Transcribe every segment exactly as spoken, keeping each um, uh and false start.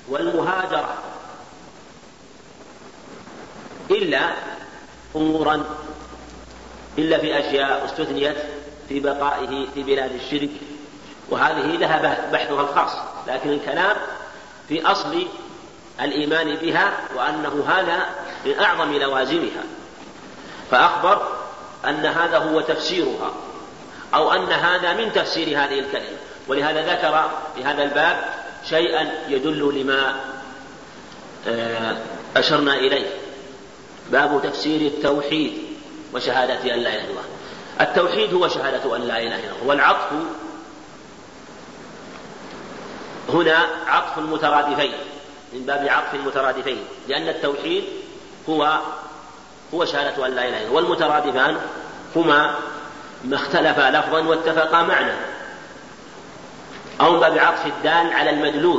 والمهاجرة إلا أمورا إلا في أشياء استثنيت في بقائه في بلاد الشرك، وهذه لها بحثها الخاص، لكن الكلام في أصل الإيمان بها وأنه هذا من أعظم لوازمها. فأخبر أن هذا هو تفسيرها أو أن هذا من تفسير هذه الكلمة، ولهذا ذكر في هذا الباب شيئا يدل لما أشرنا إليه. باب تفسير التوحيد وشهادة أن لا إله إلا الله. التوحيد هو شهادة أن لا إله إلا الله، والعطف هنا عطف المترادفين من باب عطف المترادفين، لأن التوحيد هو هو شهادة أن لا إله إلا الله، والمترادفان هما ما اختلفا لفظا واتفقا معنى، أو من باب عطف الدال على المدلول،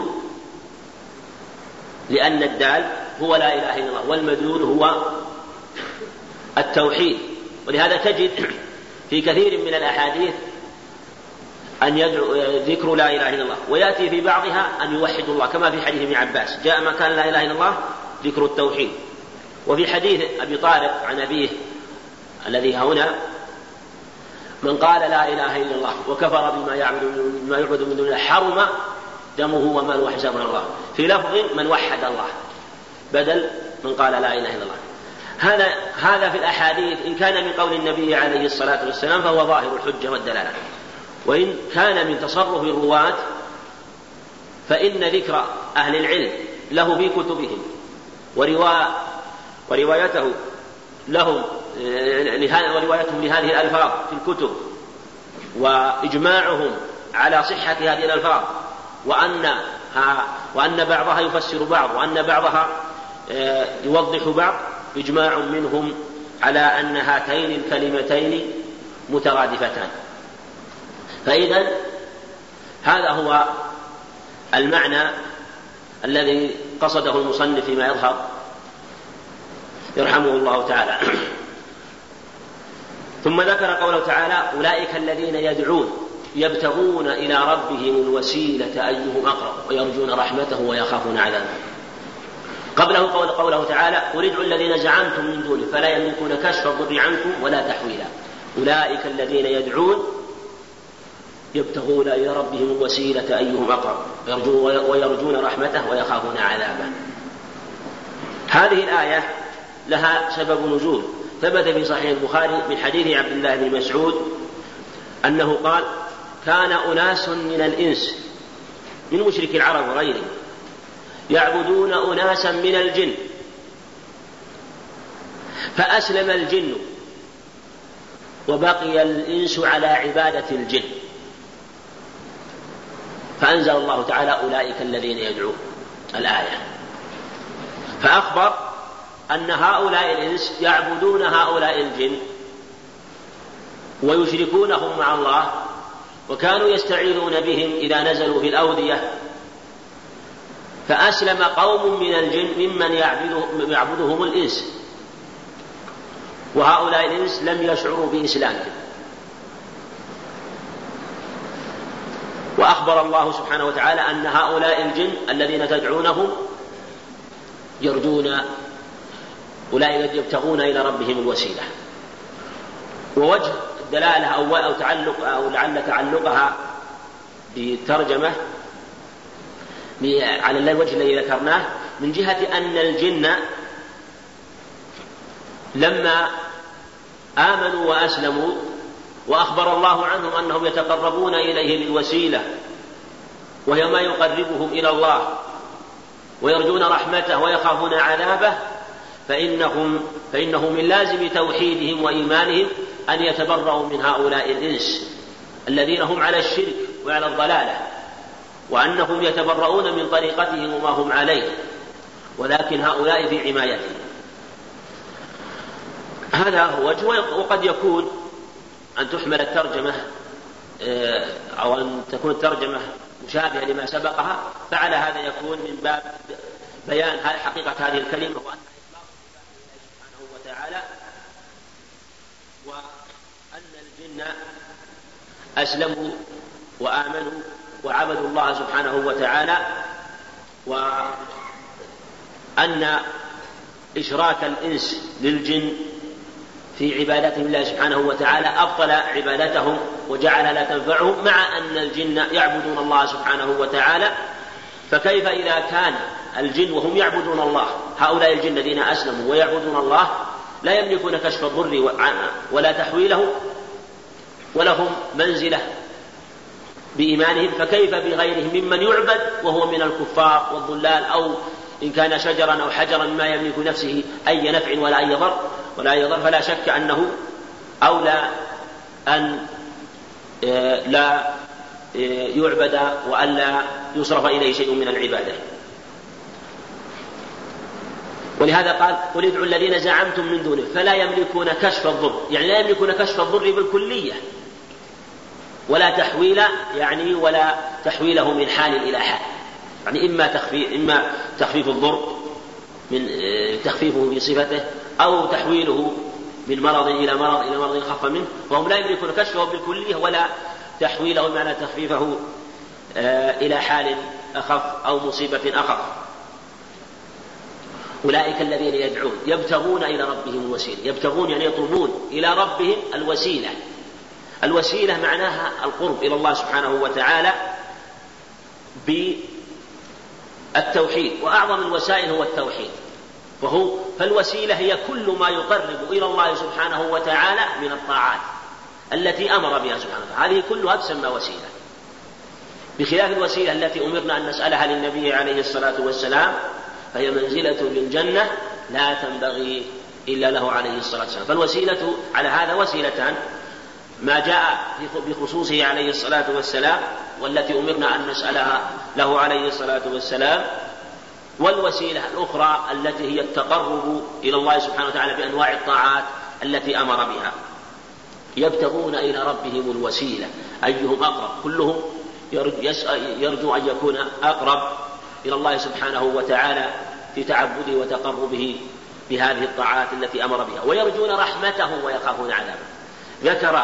لأن الدال هو لا إله إلا الله والمدلول هو التوحيد. ولهذا تجد في كثير من الأحاديث أن يدعو ذكر لا إله إلا الله، ويأتي في بعضها أن يوحد الله، كما في حديث ابن عباس جاء ما كان لا إله إلا الله ذكر التوحيد. وفي حديث أبي طارق عن أبيه الذي هنا من قال لا إله إلا الله وكفر بما يعبد بما يعبد من دون الله حرم دمه وماله وحسابه على الله، في لفظ من وحد الله بدل من قال لا إله إلا الله. هذا هذا في الأحاديث إن كان من قول النبي عليه الصلاة والسلام فهو ظاهر الحجة والدلالة، وإن كان من تصرف الرواة فإن ذكر أهل العلم له في كتبهم وروايته لهم وروايتهم لهذه الألفاظ في الكتب وإجماعهم على صحة هذه الألفاظ، وأن وأن بعضها يفسر بعض وأن بعضها يوضح بعض، إجماع منهم على أن هاتين الكلمتين مترادفتان. فإذا هذا هو المعنى الذي قصده المصنف فيما يظهر يرحمه الله تعالى. ثم ذكر قوله تعالى أولئك الذين يدعون يبتغون إلى ربهم الوسيلة أيهم أقرب ويرجون رحمته ويخافون عذابه. قبله قول قوله تعالى قل ادعوا الذين زعمتم من دونه فلا يملكون كشف الضر عنكم ولا تحويلا. أولئك الذين يدعون يبتغون إلى ربهم الوسيلة أيهم أقرب ويرجون رحمته ويخافون عذابه. هذه الآية لها سبب نزول، ثبت في صحيح البخاري من حديث عبد الله بن مسعود أنه قال كان أناس من الإنس من مشرك العرب وغيرهم يعبدون أناسا من الجن فأسلم الجن وبقي الإنس على عبادة الجن، فأنزل الله تعالى أولئك الذين يدعون الآية، فأخبر أن هؤلاء الإنس يعبدون هؤلاء الجن ويشركونهم مع الله، وكانوا يستعيذون بهم إذا نزلوا في الأودية، فأسلم قوم من الجن ممن يعبدهم الإنس، وهؤلاء الإنس لم يشعروا بإسلامهم. وأخبر الله سبحانه وتعالى أن هؤلاء الجن الذين تدعونهم يرجون أولئك يبتغون إلى ربهم الوسيلة. ووجه الدلالة أو تعلق أو لعل تعلقها بالترجمة على الوجه الذي ذكرناه من جهة أن الجن لما آمنوا وأسلموا وأخبر الله عنهم أنهم يتقربون إليه بالوسيلة وهي ما يقربهم إلى الله ويرجون رحمته ويخافون عذابه، فإنهم فإنه من لازم توحيدهم وإيمانهم أن يتبرؤوا من هؤلاء الإنس الذين هم على الشرك وعلى الضلالة، وأنهم يتبرؤون من طريقتهم وما هم عليه، ولكن هؤلاء في عمايتهم. هذا هو وجه. وقد يكون أن تحمل الترجمة أو أن تكون الترجمة مشابهة لما سبقها، فعلى هذا يكون من باب بيان حقيقة هذه الكلمة وأن سبحانه وتعالى، وأن الجن أسلموا وآمنوا وعبدوا الله سبحانه وتعالى وأن إشراك الإنس للجن في عبادتهم الله سبحانه وتعالى أبطل عبادتهم وجعل لا تنفعهم، مع أن الجن يعبدون الله سبحانه وتعالى. فكيف إذا كان الجن وهم يعبدون الله، هؤلاء الجن الذين أسلموا ويعبدون الله لا يملكون كشف الضر ولا تحويله ولهم منزلة بإيمانهم، فكيف بغيرهم ممن يعبد وهو من الكفار والضلال، أو إن كان شجرا أو حجرا ما يملك نفسه أي نفع ولا أي ضر ولا يضر، فلا شك أنه أولى أن لا يعبد وألا يصرف إليه شيء من العبادة. ولهذا قال قل ادعوا الذين زعمتم من دونه فلا يملكون كشف الضر، يعني لا يملكون كشف الضر بالكلية ولا تحويل، يعني ولا تحويله من حال إلى حال، يعني إما تخفيف, إما تخفيف الضر من تخفيفه في صفته أو تحويله من مرض إلى مرض إلى مرض خف منه، وهم لا يملكون كشفه بالكلية ولا تحويله معنى تخفيفه إلى حال أخف أو مصيبة أخف. أولئك الذين يدعون يبتغون إلى ربهم الوسيلة، يبتغون يعني يطلبون إلى ربهم الوسيلة. الوسيلة معناها القرب إلى الله سبحانه وتعالى بالتوحيد، وأعظم الوسائل هو التوحيد، فهو فالوسيلة هي كل ما يقرب إلى الله سبحانه وتعالى من الطاعات التي أمر بها سبحانه وتعالى، هذه كلها تسمى وسيلة، بخلاف الوسيلة التي أمرنا أن نسألها للنبي عليه الصلاة والسلام فهي منزلة للجنة لا تنبغي إلا له عليه الصلاة والسلام. فالوسيلة على هذا وسيلتان، ما جاء بخصوصه عليه الصلاة والسلام والتي أمرنا أن نسألها له عليه الصلاة والسلام، والوسيلة الأخرى التي هي التقرب إلى الله سبحانه وتعالى بأنواع الطاعات التي أمر بها. يبتغون إلى ربهم الوسيلة أيهم أقرب، كلهم يرجو أن يكون أقرب إلى الله سبحانه وتعالى في تعبده وتقربه بهذه الطاعات التي أمر بها، ويرجون رحمته ويخافون عذابه. ذكر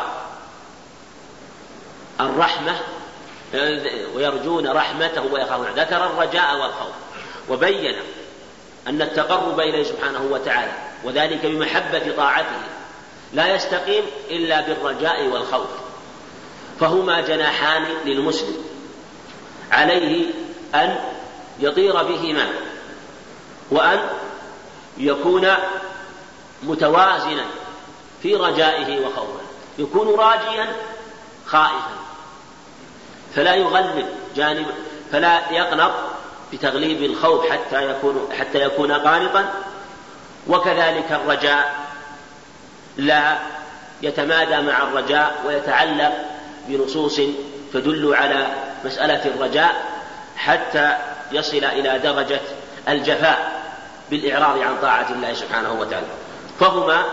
الرحمة ويرجون رحمته ويخافون عذابه، ذكر الرجاء والخوف، وبين أن التقرب إليه سبحانه وتعالى وذلك بمحبة طاعته لا يستقيم إلا بالرجاء والخوف، فهما جناحان للمسلم عليه أن يطير بهما وأن يكون متوازنا في رجائه وخوفه، يكون راجيا خائفا فلا يغلب جانب فلا يقنط بتغليب الخوف حتى يكون حتى يكون قانطا، وكذلك الرجاء لا يتمادى مع الرجاء ويتعلق بنصوص تدل على مسألة الرجاء حتى يصل إلى درجة الجفاء بالإعراض عن طاعة الله سبحانه وتعالى. فهما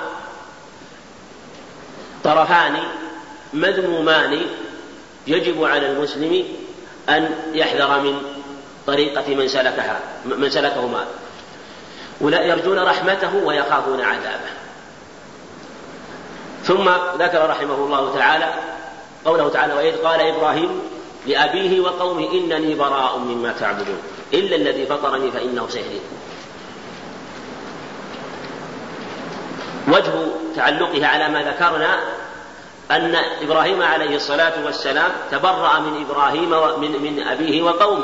طرفان مذمومان يجب على المسلم أن يحذر من طريقة من سلكها من سلكهما، ولا يرجون رحمته ويخافون عذابه. ثم ذكر رحمه الله تعالى قوله تعالى وإذ قال إبراهيم لأبيه وقومه إنني براء مما تعبدون إلا الذي فطرني فإنه سيهدين. وجه تعلقها على ما ذكرنا أن إبراهيم عليه الصلاة والسلام تبرأ من إبراهيم ومن من أبيه وقومه،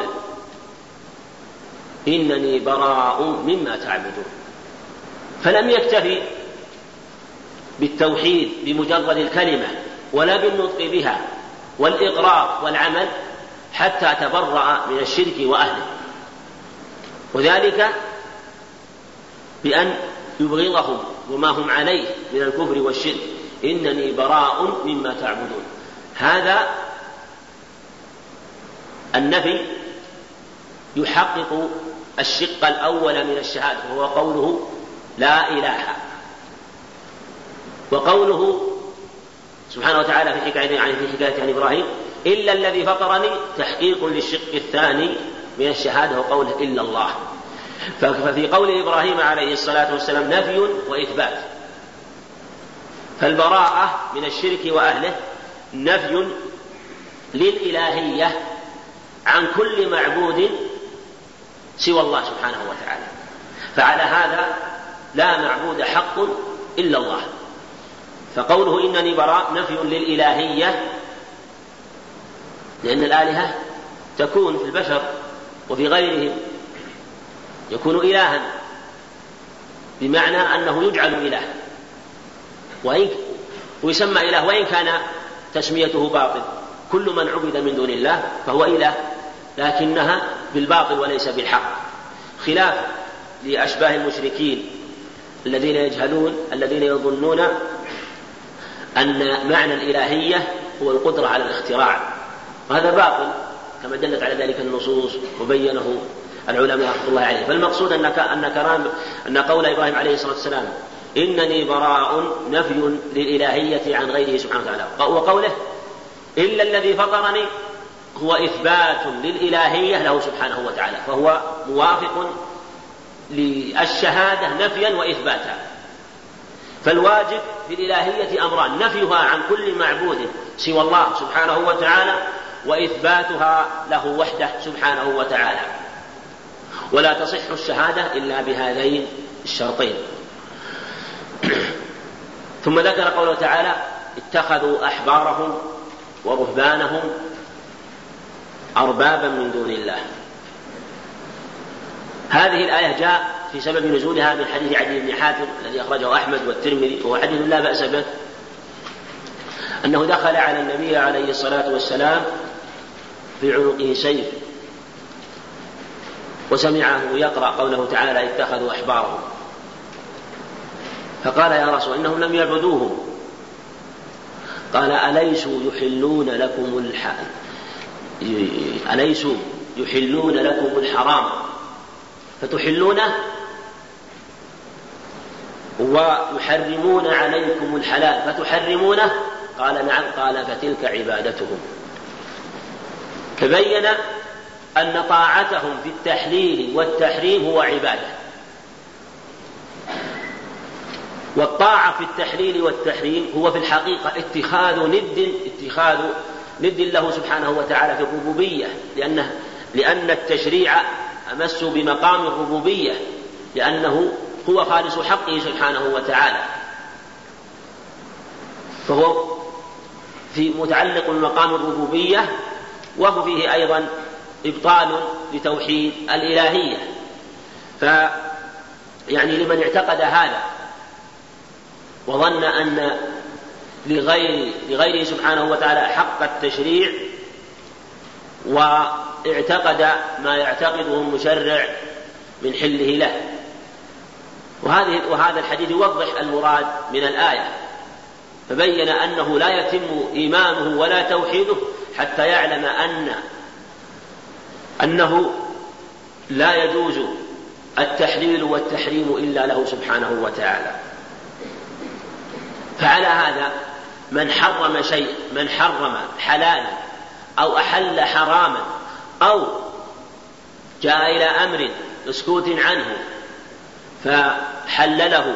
إنني براء مما تعبدون، فلم يكتفي بالتوحيد بمجرد الكلمة ولا بالنطق بها والإقرار والعمل حتى تبرأ من الشرك وأهله، وذلك بأن يبغضهم وما هم عليه من الكفر والشرك، إنني براء مما تعبدون. هذا النفي يحقق الشق الأول من الشهادة وهو قوله لا إله، وقوله سبحانه وتعالى في حكاية عن في حكاية عن إبراهيم إلا الذي فطرني تحقيق للشق الثاني من الشهادة وقوله إلا الله. ففي قول إبراهيم عليه الصلاة والسلام نفي وإثبات، فالبراءة من الشرك وأهله نفي للإلهية عن كل معبود سوى الله سبحانه وتعالى. فعلى هذا لا معبود حق إلا الله. فقوله إنني براء نفي للإلهية، لأن الآلهة تكون في البشر وفي غيرهم، يكون إلها بمعنى أنه يجعل إله وإن ويسمى إله وإن كان تسميته باطل. كل من عبد من دون الله فهو إله، لكنها بالباطل وليس بالحق، خلاف لأشباه المشركين الذين يجهلون الذين يظنون أن معنى الإلهية هو القدرة على الاختراع، وهذا باطل كما دلت على ذلك النصوص وبينه العلماء رحمة الله عليه. فالمقصود أن أن كلام أن قول إبراهيم عليه الصلاة والسلام إنني براء نفي للإلهية عن غيره سبحانه وتعالى، وقوله إلا الذي فطرني هو إثبات للإلهية له سبحانه وتعالى، فهو موافق للشهادة نفيا وإثباتا. فالواجب في الإلهية أمران: نفيها عن كل معبود سوى الله سبحانه وتعالى، وإثباتها له وحده سبحانه وتعالى. ولا تصح الشهادة إلا بهذين الشرطين. ثم ذكر قوله تعالى: اتخذوا أحبارهم ورهبانهم أربابا من دون الله. هذه الآية جاء في سبب نزولها من حديث عدي بن حاتم الذي أخرجه أحمد والترمذي، وهو حديث لا بأس به، أنه دخل على النبي عليه الصلاة والسلام في عنقه سيف، وسمعه يقرأ قوله تعالى: اتخذوا أحبارهم، فقال: يا رسول إنهم لم يعبدوهم. قال: أليسوا يحلون لكم الحلال أليسوا يحلون لكم الحرام فتحلونه ويحرمون عليكم الحلال فتحرمونه؟ قال: نعم. قال: فتلك عبادتهم. فبين أن طاعتهم في التحليل والتحريم هو عبادة، والطاعة في التحليل والتحريم هو في الحقيقة اتخاذ ند اتخاذ ند له سبحانه وتعالى في الربوبية، لأنه لأن التشريع أمس بمقام الربوبية، لأنه هو خالص حقه سبحانه وتعالى، فهو في متعلق بمقام الربوبية، وهو فيه أيضا إبطال لتوحيد الإلهية. فيعني لمن اعتقد هذا وظن أن لغير لغيره سبحانه وتعالى حق التشريع، واعتقد ما يعتقده المشرع من حله له. وهذه وهذا الحديث يوضح المراد من الآية، فبين أنه لا يتم إيمانه ولا توحيده حتى يعلم أن أنه لا يجوز التحليل والتحريم إلا له سبحانه وتعالى. فعلى هذا من حرم شيء من حرم حلالا أو أحل حراما أو جاء إلى أمر مسكوت عنه فحلله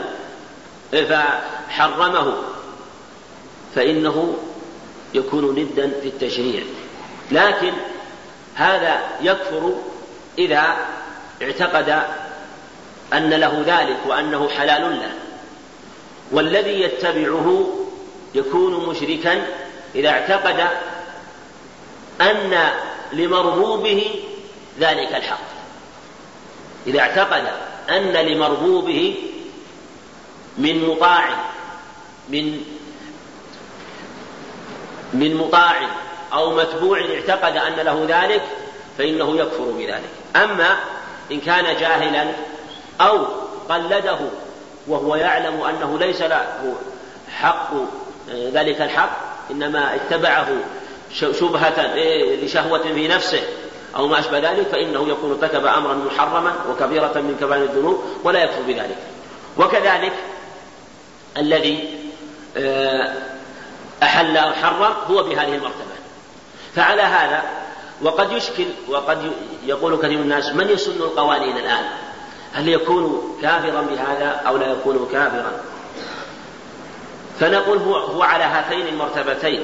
فحرمه فإنه يكون ندا في التشريع، لكن هذا يكفر إذا اعتقد أن له ذلك وأنه حلال له، والذي يتبعه يكون مشركا إذا اعتقد أن لمربوبه ذلك الحق، إذا اعتقد أن لمربوبه من مطاع من من مطاع أو متبوع اعتقد أن له ذلك فإنه يكفر بذلك. أما إن كان جاهلا أو قلده وهو يعلم أنه ليس له حق ذلك الحق، إنما اتبعه شبهة لشهوة في نفسه أو ما أشبه ذلك، فإنه يكون ارتكب أمرا محرما وكبيرة من كبائر الذنوب ولا يكفر بذلك. وكذلك الذي أحل أو حرم هو بهذه المرتبة. فعلى هذا وقد يشكل وقد يقول كثير من الناس: من يسن القوانين الآن؟ هل يكون كافرا بهذا أو لا يكون كافرا؟ فنقول هو, هو على هاتين المرتبتين،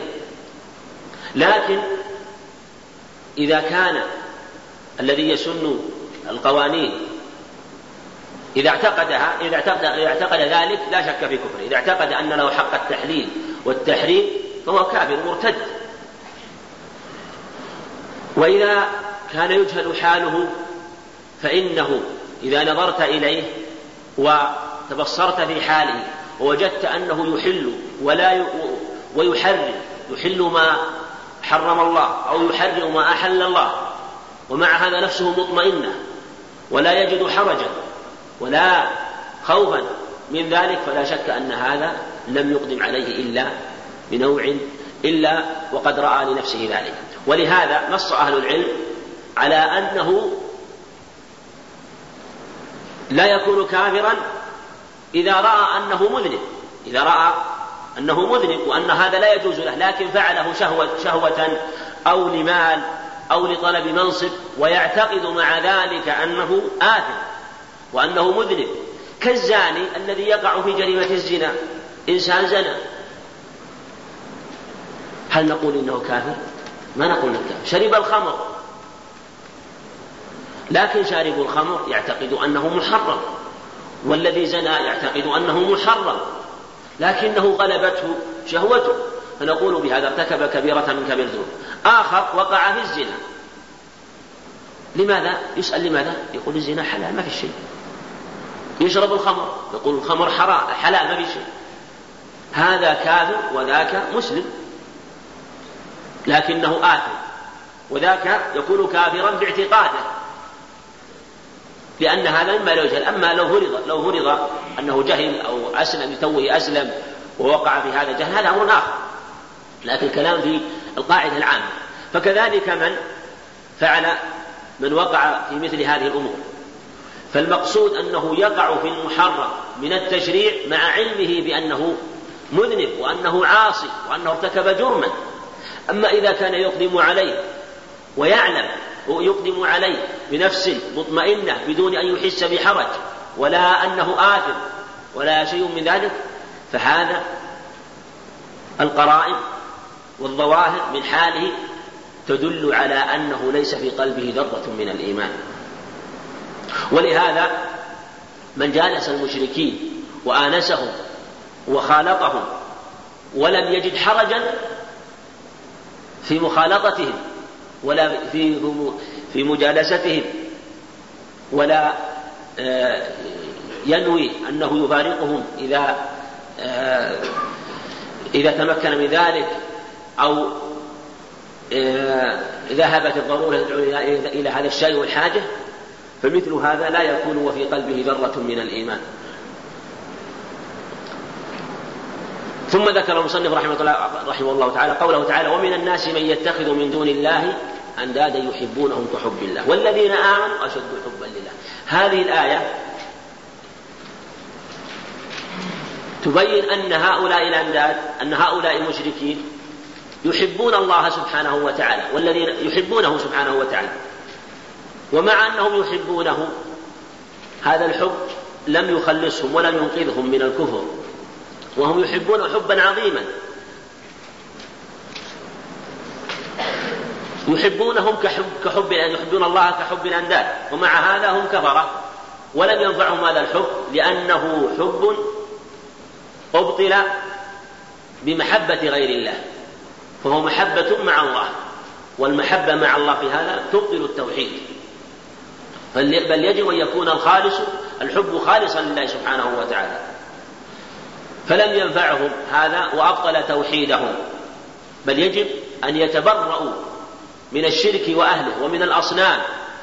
لكن إذا كان الذي يسن القوانين إذا اعتقدها إذا اعتقد, إذا اعتقد ذلك لا شك في كفره. إذا اعتقد أن له حق التحليل والتحريم فهو كافر مرتد. وإذا كان يجهل حاله فإنه إذا نظرت إليه وتبصرت في حاله ووجدت أنه يحل ولا ويحرم يحل ما حرم الله أو يحرم ما أحل الله، ومع هذا نفسه مطمئنة ولا يجد حرجا ولا خوفا من ذلك، فلا شك أن هذا لم يقدم عليه إلا بنوع إلا وقد رأى لنفسه ذلك. ولهذا نص أهل العلم على أنه لا يكون كافرا إذا رأى أنه مذنب، إذا رأى أنه مذنب وأن هذا لا يجوز له، لكن فعله شهوة, شهوة أو لمال أو لطلب منصب، ويعتقد مع ذلك أنه آثم وأنه مذنب، كالزاني الذي يقع في جريمة الزنا. إنسان زنى، هل نقول إنه كافر؟ ما نقول إنه كافر. شرب الخمر، لكن شارب الخمر يعتقد أنه محرم، والذي زنى يعتقد أنه محرم، لكنه غلبته شهوته، فنقول بهذا ارتكب كبيرة من كبائر الذنوب. آخر وقع في الزنا، لماذا؟ يسأل لماذا؟ يقول الزنا حلال ما في شيء. يشرب الخمر، يقول الخمر حرام حلال ما في شيء. هذا كافر وذاك مسلم، لكنه آثم، وذاك يكون كافرا باعتقاده، لأن هذا مما لا يجهل. أما لو فرض لو فرض أنه جهل أو أسلم لتوه أسلم ووقع في هذا الجهل هذا أمر آخر، لكن الكلام في القاعدة العامة. فكذلك من فعل من وقع في مثل هذه الأمور، فالمقصود أنه يقع في المحرم من التشريع مع علمه بأنه مذنب وأنه عاصي وأنه ارتكب جرما. أما إذا كان يقدم عليه ويعلم ويقدم عليه بنفس مطمئنة بدون أن يحس بحرج ولا أنه آثم ولا شيء من ذلك، فهذا القرائن والظواهر من حاله تدل على أنه ليس في قلبه ذرة من الإيمان. ولهذا من جالس المشركين وآنسهم وخالطهم ولم يجد حرجا في مخالطتهم ولا في في مجالستهم ولا ينوي أنه يفارقهم إذا إذا تمكن من ذلك أو ذهبت الضرورة إلى هذا الشيء والحاجة، فمثل هذا لا يكون وفي قلبه ذرة من الإيمان. ثم ذكر المصنف رحمه الله, رحمه الله تعالى قوله تعالى: ومن الناس من يتخذ من دون الله أندادا يحبونهم كحب الله والذين آمنوا أشد حبا لله. هذه الآية تبين أن هؤلاء الأنداد أن هؤلاء المشركين يحبون الله سبحانه وتعالى والذين يحبونه سبحانه وتعالى، ومع أنهم يحبونه هذا الحب لم يخلصهم ولم ينقذهم من الكفر، وهم يحبون حبا عظيما، يحبونهم كحب, كحب يحبون الله كحب الأنداد، ومع هذا هم كفرة ولم ينفعهم هذا الحب لأنه حب أبطل بمحبة غير الله، فهو محبة مع الله، والمحبة مع الله في هذا تبطل التوحيد، بل يجب أن يكون الخالص الحب خالصا لله سبحانه وتعالى. فلم ينفعهم هذا وأبطل توحيدهم، بل يجب أن يتبرؤوا من الشرك وأهله ومن الأصنام.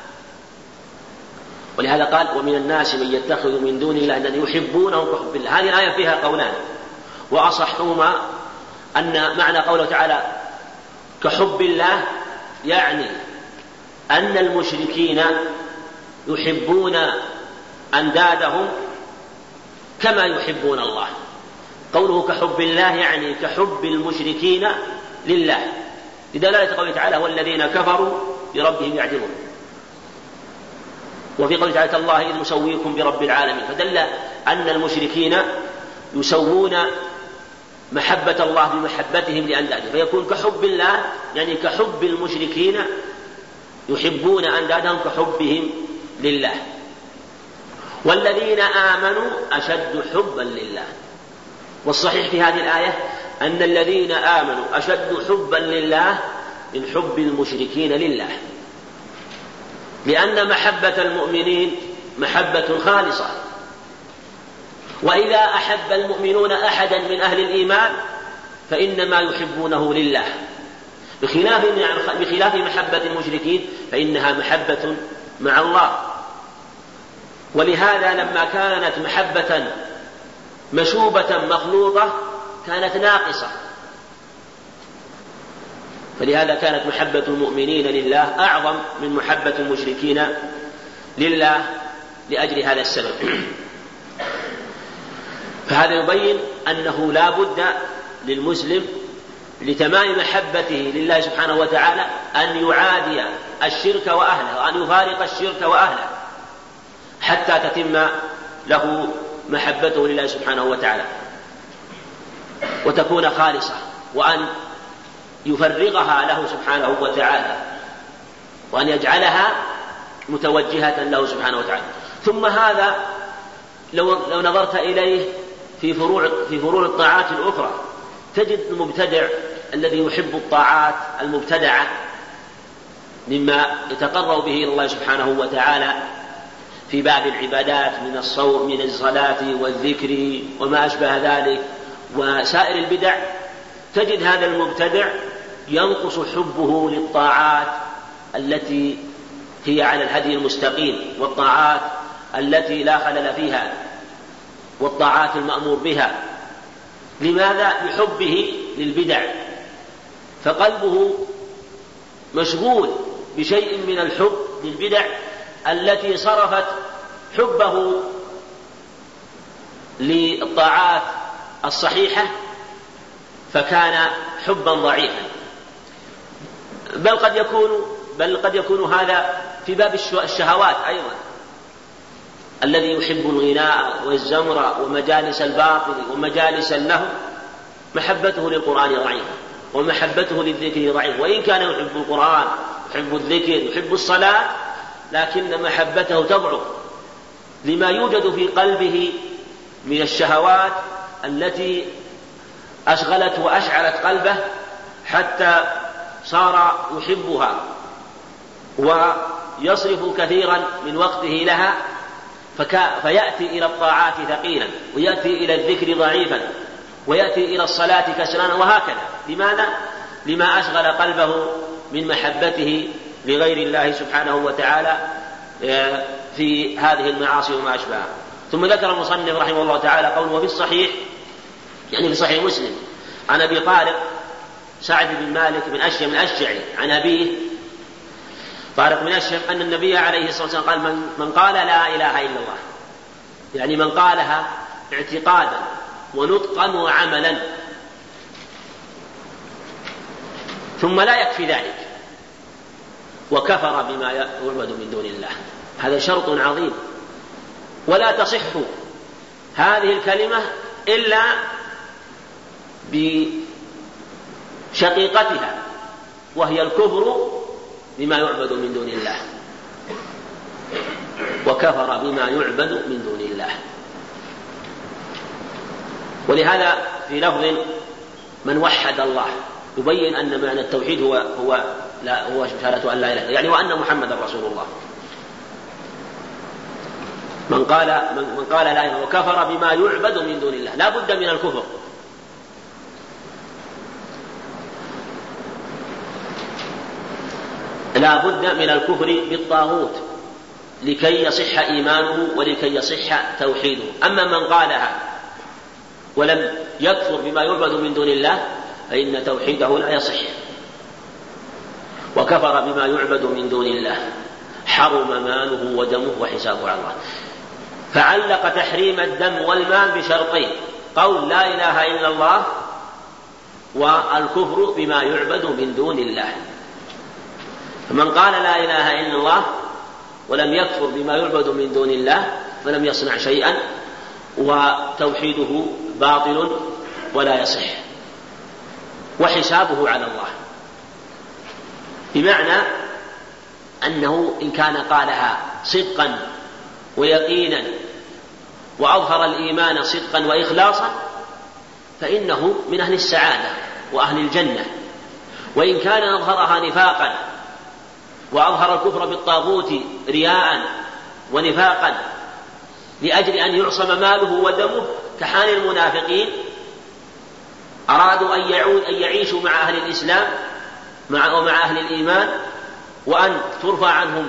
ولهذا قال: ومن الناس من يتخذ من دون الله الذين يحبونه كحب الله. هذه الآية فيها قولان، وأصحهما أن معنى قوله تعالى كحب الله يعني أن المشركين يحبون أندادهم كما يحبون الله. قوله كحب الله يعني كحب المشركين لله، لدلالة قوله تعالى: والذين كفروا بربهم يعدلون. وفي قوله تعالى: الله إذ نسويكم برب العالمين، فدل أن المشركين يسوون محبة الله بمحبتهم لأندادهم، فيكون كحب الله يعني كحب المشركين يحبون أندادهم كحبهم لله. والذين آمنوا أشد حبا لله. والصحيح في هذه الآية أن الذين آمنوا أشد حبا لله من حب المشركين لله، لأن محبة المؤمنين محبة خالصة، وإذا أحب المؤمنون أحدا من أهل الإيمان فإنما يحبونه لله، بخلاف بخلاف محبة المشركين فإنها محبة مع الله. ولهذا لما كانت محبة مشوبة مخلوطة كانت ناقصة، فلهذا كانت محبة المؤمنين لله أعظم من محبة المشركين لله لأجل هذا السبب. فهذا يبين أنه لا بد للمسلم لتمام محبته لله سبحانه وتعالى أن يعادي الشرك وأهله، وأن يفارق الشرك وأهله حتى تتم له محبته لله سبحانه وتعالى وتكون خالصة، وأن يفرغها له سبحانه وتعالى، وأن يجعلها متوجهة له سبحانه وتعالى. ثم هذا لو, لو نظرت إليه في فروع, في فروع الطاعات الأخرى تجد المبتدع الذي يحب الطاعات المبتدعة مما يتقرب به إلى الله سبحانه وتعالى في باب العبادات من الصوم من الصلاة والذكر وما أشبه ذلك وسائر البدع، تجد هذا المبتدع ينقص حبه للطاعات التي هي على الهدي المستقيم، والطاعات التي لا خلل فيها، والطاعات المأمور بها. لماذا؟ لحبه للبدع، فقلبه مشغول بشيء من الحب للبدع التي صرفت حبه للطاعات الصحيحة فكان حبا ضعيفا. بل قد يكون بل قد يكون هذا في باب الشهوات أيضا، الذي يحب الغناء والزمر ومجالس الباطل ومجالس اللهو محبته للقرآن ضعيفة، ومحبته للذكر ضعيف، وإن كان يحب القرآن يحب الذكر يحب الصلاة لكن محبته تضعف لما يوجد في قلبه من الشهوات التي أشغلت وأشعلت قلبه حتى صار يحبها ويصرف كثيرا من وقته لها، فيأتي إلى الطاعات ثقيلا، ويأتي إلى الذكر ضعيفا، ويأتي إلى الصلاة كسلانا، وهكذا. لماذا؟ لما أشغل قلبه من محبته لغير الله سبحانه وتعالى في هذه المعاصي وما أشبهها. ثم ذكر المصنف رحمه الله تعالى قوله وفي الصحيح، يعني في صحيح مسلم، عن أبي طارق سعد بن مالك بن أشيم الأشجعي عن أبيه طارق بن أشيم أن النبي عليه الصلاة والسلام قال من, من قال لا إله إلا الله، يعني من قالها اعتقادا ونطقا وعملا، ثم لا يكفي ذلك وكفر بما يعبد من دون الله، هذا شرط عظيم، ولا تصح هذه الكلمة إلا بشقيقتها وهي الكفر بما يعبد من دون الله، وكفر بما يعبد من دون الله. ولهذا في لفظ من وحد الله يبين أن معنى التوحيد هو هو لا هو شهادة أن لا إله إلا الله، يعني وأن محمدا رسول الله. من قال من قال لا إله إلا الله وكفر بما يعبد من دون الله، لا بد من الكفر. لا بد من الكفر بالطاغوت لكي يصح إيمانه ولكي يصح توحيده. أما من قالها ولم يكفر بما يعبد من دون الله فإن توحيده لا يصح. وكفر بما يعبد من دون الله حرم ماله ودمه وحسابه على الله. فعلق تحريم الدم والمال بشرطين: قول لا إله إلا الله، والكفر بما يعبد من دون الله. فمن قال لا إله إلا الله ولم يكفر بما يعبد من دون الله فلم يصنع شيئا، وتوحيده باطل ولا يصح، وحسابه على الله. بمعنى أنه إن كان قالها صدقا ويقينا وأظهر الإيمان صدقا وإخلاصا فإنه من أهل السعادة وأهل الجنة. وإن كان أظهرها نفاقا وأظهر الكفر بالطاغوت رياء ونفاقا لأجل أن يعصم ماله ودمه كحال المنافقين، أرادوا أن, يعود أن يعيشوا مع أهل الإسلام مع ومع أهل الإيمان وأن ترفع عنهم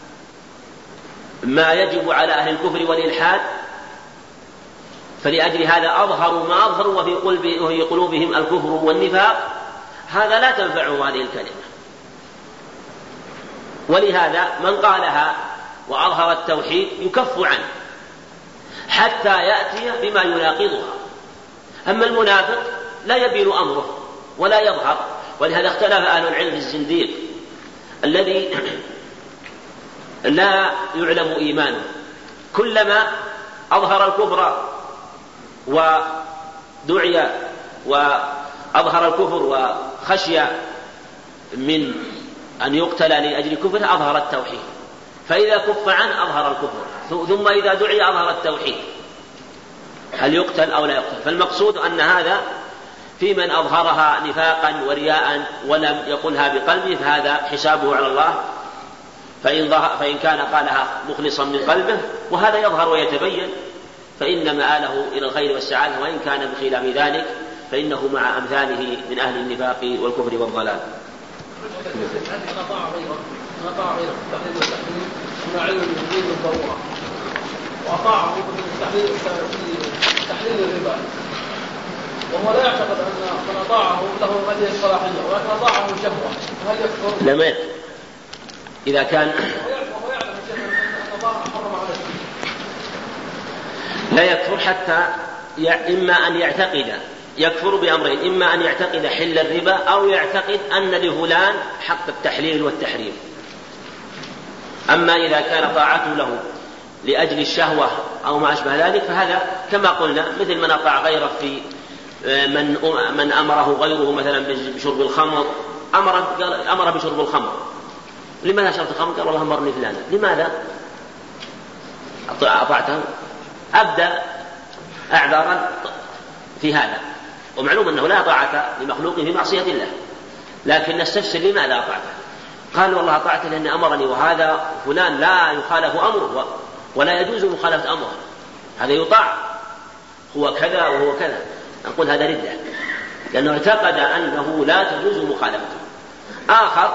ما يجب على أهل الكفر والإلحاد، فلأجل هذا أظهروا ما أظهروا وفي قلوبهم الكفر والنفاق، هذا لا تنفعه هذه الكلمة. ولهذا من قالها وأظهر التوحيد يكف عنه حتى يأتي بما يناقضها. أما المنافق لا يبين أمره ولا يظهر، ولهذا اختلف أهل العلم في الزنديق الذي لا يعلم إيمانه، كلما أظهر الكفر ودعي وأظهر الكفر وخشي من أن يقتل لأجل كفره أظهر التوحيد، فإذا كف عنه أظهر الكفر، ثم إذا دعي أظهر التوحيد، هل يقتل أو لا يقتل؟ فالمقصود أن هذا في من أظهرها نفاقا ورياء ولم يقلها بقلبه فهذا حسابه على الله، فإن, فإن كان قالها مخلصا من قلبه وهذا يظهر ويتبين فإن مآله إلى الخير والسعادة، وإن كان بخلاف ذلك فإنه مع أمثاله من أهل النفاق والكفر والضلال. وأطاعه في تحليل الربا، وهو لا يعتقد أن من أطاعه له هذه الصلاحية، ولكن أطاعه شهوة، هل يكفر؟ لا، ما يكفر إذا كان وهو يعلم أن الله حرم عليه. لا يكفر حتى إما أن يعتقد، يكفر بأمرين: إما أن يعتقد حل الربا أو يعتقد أن لفلان حق التحليل والتحريم. أما إذا كان طاعته له لأجل الشهوة أو ما أشبه ذلك فهذا كما قلنا مثل من أطاع غيره في من من أمره غيره مثلا بشرب الخمر، أمر أمر بشرب الخمر. لماذا شربت الخمر؟ قال والله أمرني فلانا. لماذا أطعته؟ أبدأ أعذارا في هذا، ومعلوم أنه لا طاعة لمخلوق في معصية الله، لكن نستفسر لماذا أطعته؟ قال والله أطعته لأن أمرني، وهذا فلان لا يخالف أمره ولا يجوز مخالفة أمره، هذا يطاع، هو كذا وهو كذا. نقول هذا ردة، لأنه اعتقد أنه لا تجوز مخالفته. آخر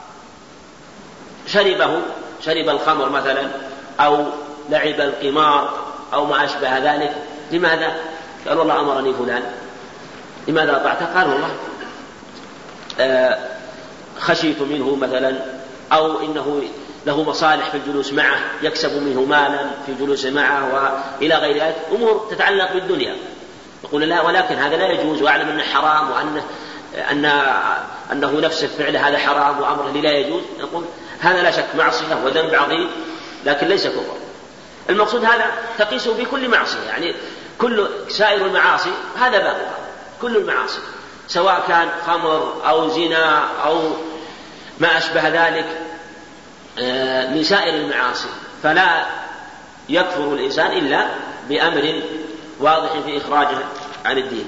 شربه شرب الخمر مثلا أو لعب القمار أو ما أشبه ذلك. لماذا؟ قال والله أمرني فلان. لماذا أطعته؟ قال والله آه خشيت منه مثلا، أو إنه له مصالح في الجلوس معه، يكسب منه مالا في جلوس معه وإلى غير ذلك، أمور تتعلق بالدنيا. يقول لا، ولكن هذا لا يجوز، وأعلم أنه حرام، وأنه أن أنه نفس الفعل هذا حرام وأمره لا يجوز. نقول هذا لا شك معصية وذنب عظيم، لكن ليس كفر. المقصود هذا تقيسه بكل معصية، يعني كل سائر المعاصي هذا بابها، كل المعاصي سواء كان خمر أو زنا أو ما أشبه ذلك من سائر المعاصي، فلا يكفر الإنسان إلا بأمر واضح في إخراجه عن الدين.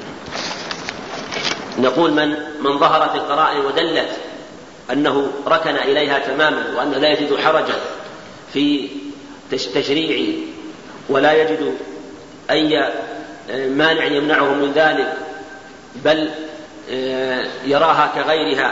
نقول من من ظهرت القرائن ودلت أنه ركن إليها تماما، وأنه لا يجد حرجا في تشريعه ولا يجد أي مانع يمنعه من ذلك، بل يراها كغيرها،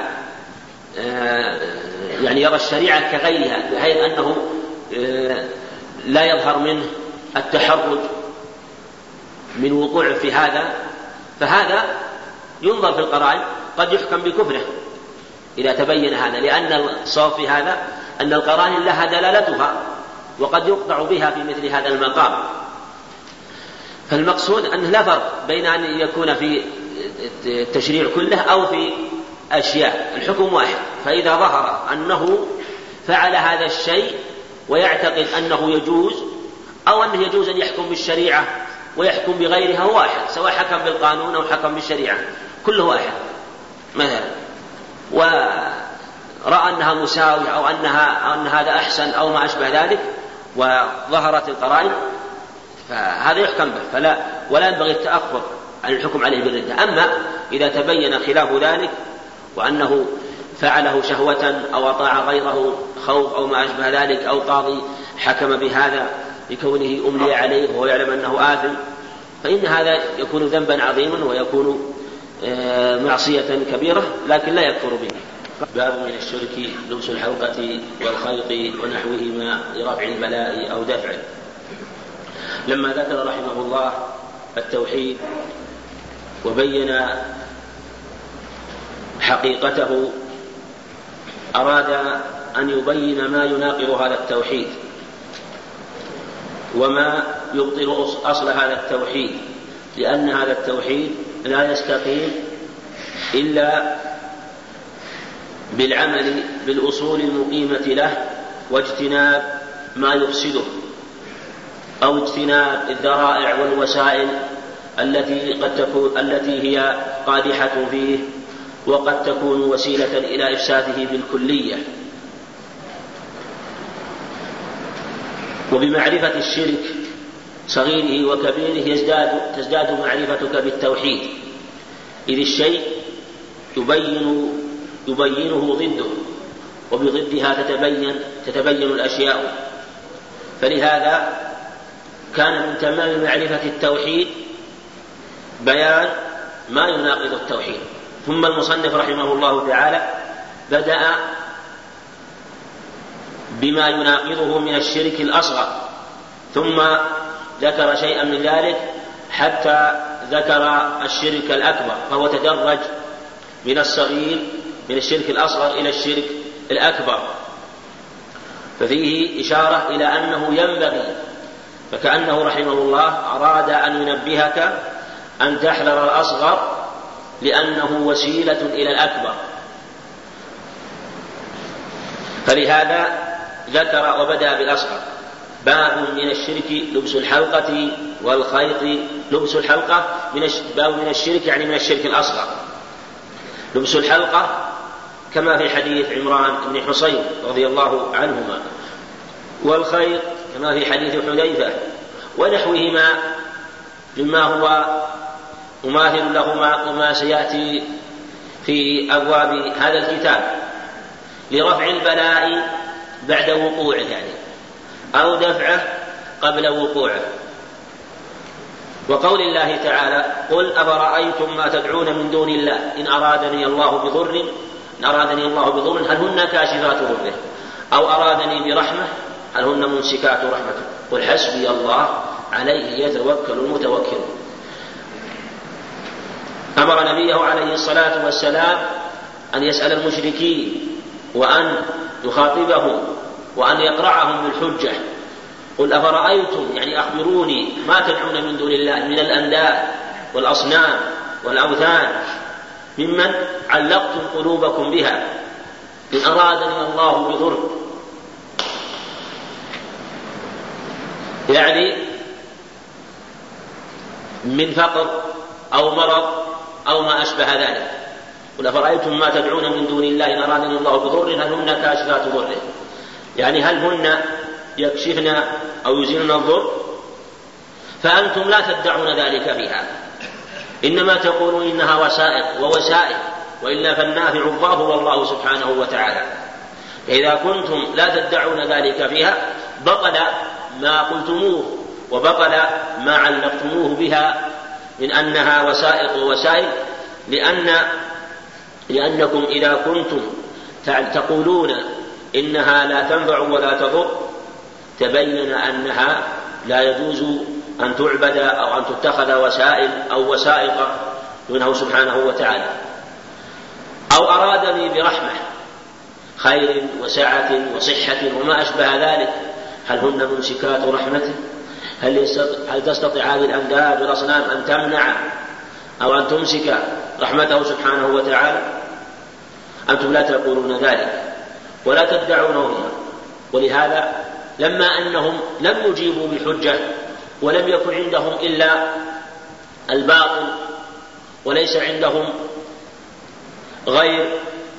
يعني يرى الشريعة كغيرها، بحيث أنه لا يظهر منه التحرج من وقوع في هذا، فهذا ينظر في القرائن، قد يحكم بكفره إذا تبين هذا، لأن الصواب في هذا أن القرائن لها دلالتها وقد يقطع بها في مثل هذا المقام. فالمقصود أنه لا فرق بين أن يكون في التشريع كله أو في أشياء، الحكم واحد. فإذا ظهر أنه فعل هذا الشيء ويعتقد أنه يجوز، أو أنه يجوز أن يحكم بالشريعة ويحكم بغيرها، هو واحد، سواء حكم بالقانون أو حكم بالشريعة كله واحد مثلا، ورأى أنها مساوية أو أنها أو أن هذا أحسن أو ما أشبه ذلك، وظهرت القرائن فهذا يحكم به، فلا ولا ينبغي التأخر عن الحكم عليه بالردة. أما إذا تبين خلاف ذلك وأنه فعله شهوة أو أطاع غيره خوف أو ما أشبه ذلك، أو قاضي حكم بهذا لكونه أملي عليه وهو يعلم أنه آثم، فإن هذا يكون ذنبا عظيما ويكون معصية كبيرة، لكن لا يكفر به. باب من الشرك لبس الحلقة والخيط ونحوهما لرفع البلاء أو دفعه. لما ذكر رحمه الله التوحيد وبين حقيقته أراد أن يبين ما يناقض هذا التوحيد وما يبطل أصل هذا التوحيد، لأن هذا التوحيد لا يستقيم إلا بالعمل بالأصول المقيمة له واجتناب ما يفسده، أو اجتناب الذرائع والوسائل التي قد تكون التي هي قادحة فيه وقد تكون وسيلة إلى إفساده بالكلية. وبمعرفة الشرك صغيره وكبيره يزداد تزداد معرفتك بالتوحيد، إذ الشيء يبين يبينه ضده، وبضدها تتبين تتبين الأشياء. فلهذا كان من تمام معرفة التوحيد بيان ما يناقض التوحيد. ثم المصنف رحمه الله تعالى بدأ بما يناقضه من الشرك الأصغر، ثم ذكر شيئا من ذلك حتى ذكر الشرك الأكبر، فهو تدرج من الصغير من الشرك الأصغر إلى الشرك الأكبر، ففيه إشارة إلى أنه ينبغي، فكأنه رحمه الله أراد أن ينبهك أن تحذر الأصغر لأنه وسيلة إلى الأكبر. فلهذا ذكر وبدأ بالأصغر. باب من الشرك لبس الحلقة والخيط. لبس الحلقة من باب من الشرك يعني من الشرك الأصغر. لبس الحلقة كما في حديث عمران بن حصين رضي الله عنهما، والخيط كما في حديث حذيفة ونحوهما مما هو مماثل لهما وما سيأتي في أبواب هذا الكتاب، لرفع البلاء بعد وقوعه يعني، أو دفعه قبل وقوعه. وقول الله تعالى: قل أفرأيتم ما تدعون من دون الله إن أرادني الله بضر إن أرادني الله بضر هل هن كاشفات ضره أو أرادني برحمة هل هن ممسكات رحمته قل حسبي الله عليه يتوكل المتوكل. أمر نبيه عليه الصلاة والسلام أن يسأل المشركين وأن يخاطبهم وأن يقرعهم بالحجة. قل أفرأيتم يعني أخبروني ما تدعون من دون الله من الأنداد والأصنام والأوثان ممن علقتم قلوبكم بها إن أرادني الله بضر، يعني من فقر أو مرض أو ما أشبه ذلك. قل أفرأيتم ما تدعون من دون الله إن أرادني الله بضر هل هن كاشفات ضره، يعني هل هن يكشفن أو يزيلن الضر؟ فأنتم لا تدعون ذلك فيها، إنما تقولون إنها وسائط ووسائل، وإلا فالنافع الضار هو الله سبحانه وتعالى. فإذا كنتم لا تدعون ذلك فيها بطل ما قلتموه وبطل ما علقتموه بها من أنها وسائط ووسائل، لأن لأنكم إذا كنتم تقولون إنها لا تنفع ولا تضر تبين أنها لا يجوز أن تعبد أو أن تتخذ وسائل أو وسائط دونه سبحانه وتعالى. أو أرادني برحمة خير وسعة وصحة وما أشبه ذلك هل هن ممسكات رحمته؟ هل, هل تستطيع هذه الأنداد والأصنام أن تمنع أو أن تمسك رحمته سبحانه وتعالى؟ أنتم لا تقولون ذلك ولا تدعونه. ولهذا لما أنهم لم يجيبوا بحجة ولم يكن عندهم إلا الباطل وليس عندهم غير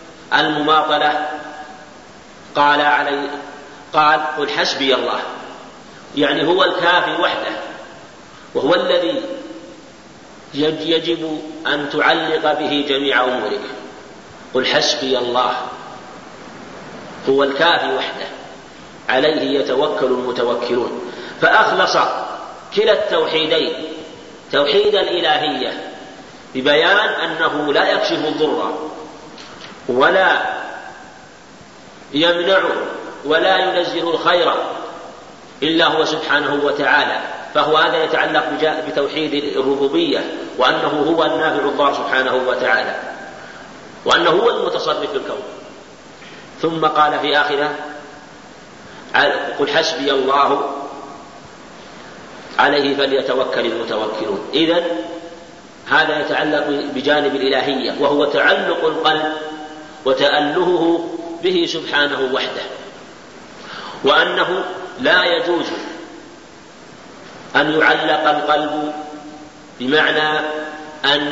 المماطلة، قال علي قال قل حسبي الله يعني هو الكافي وحده، وهو الذي يجب أن تعلق به جميع أمورك. قل حسبي الله، هو الكافي وحده، عليه يتوكل المتوكلون. فأخلص كلا التوحيدين، توحيد الإلهية ببيان أنه لا يكشف الضر ولا يمنع ولا ينزل الخير إلا هو سبحانه وتعالى، فهو هذا يتعلق بتوحيد الربوبية، وأنه هو النافع الضار سبحانه وتعالى، وأنه هو المتصرف في الكون. ثم قال في آخره قل حسبي الله عليه فليتوكل المتوكلون. إذن هذا يتعلق بجانب الإلهية، وهو تعلق القلب وتألهه به سبحانه وحده، وأنه لا يجوز أن يعلق القلب بمعنى أن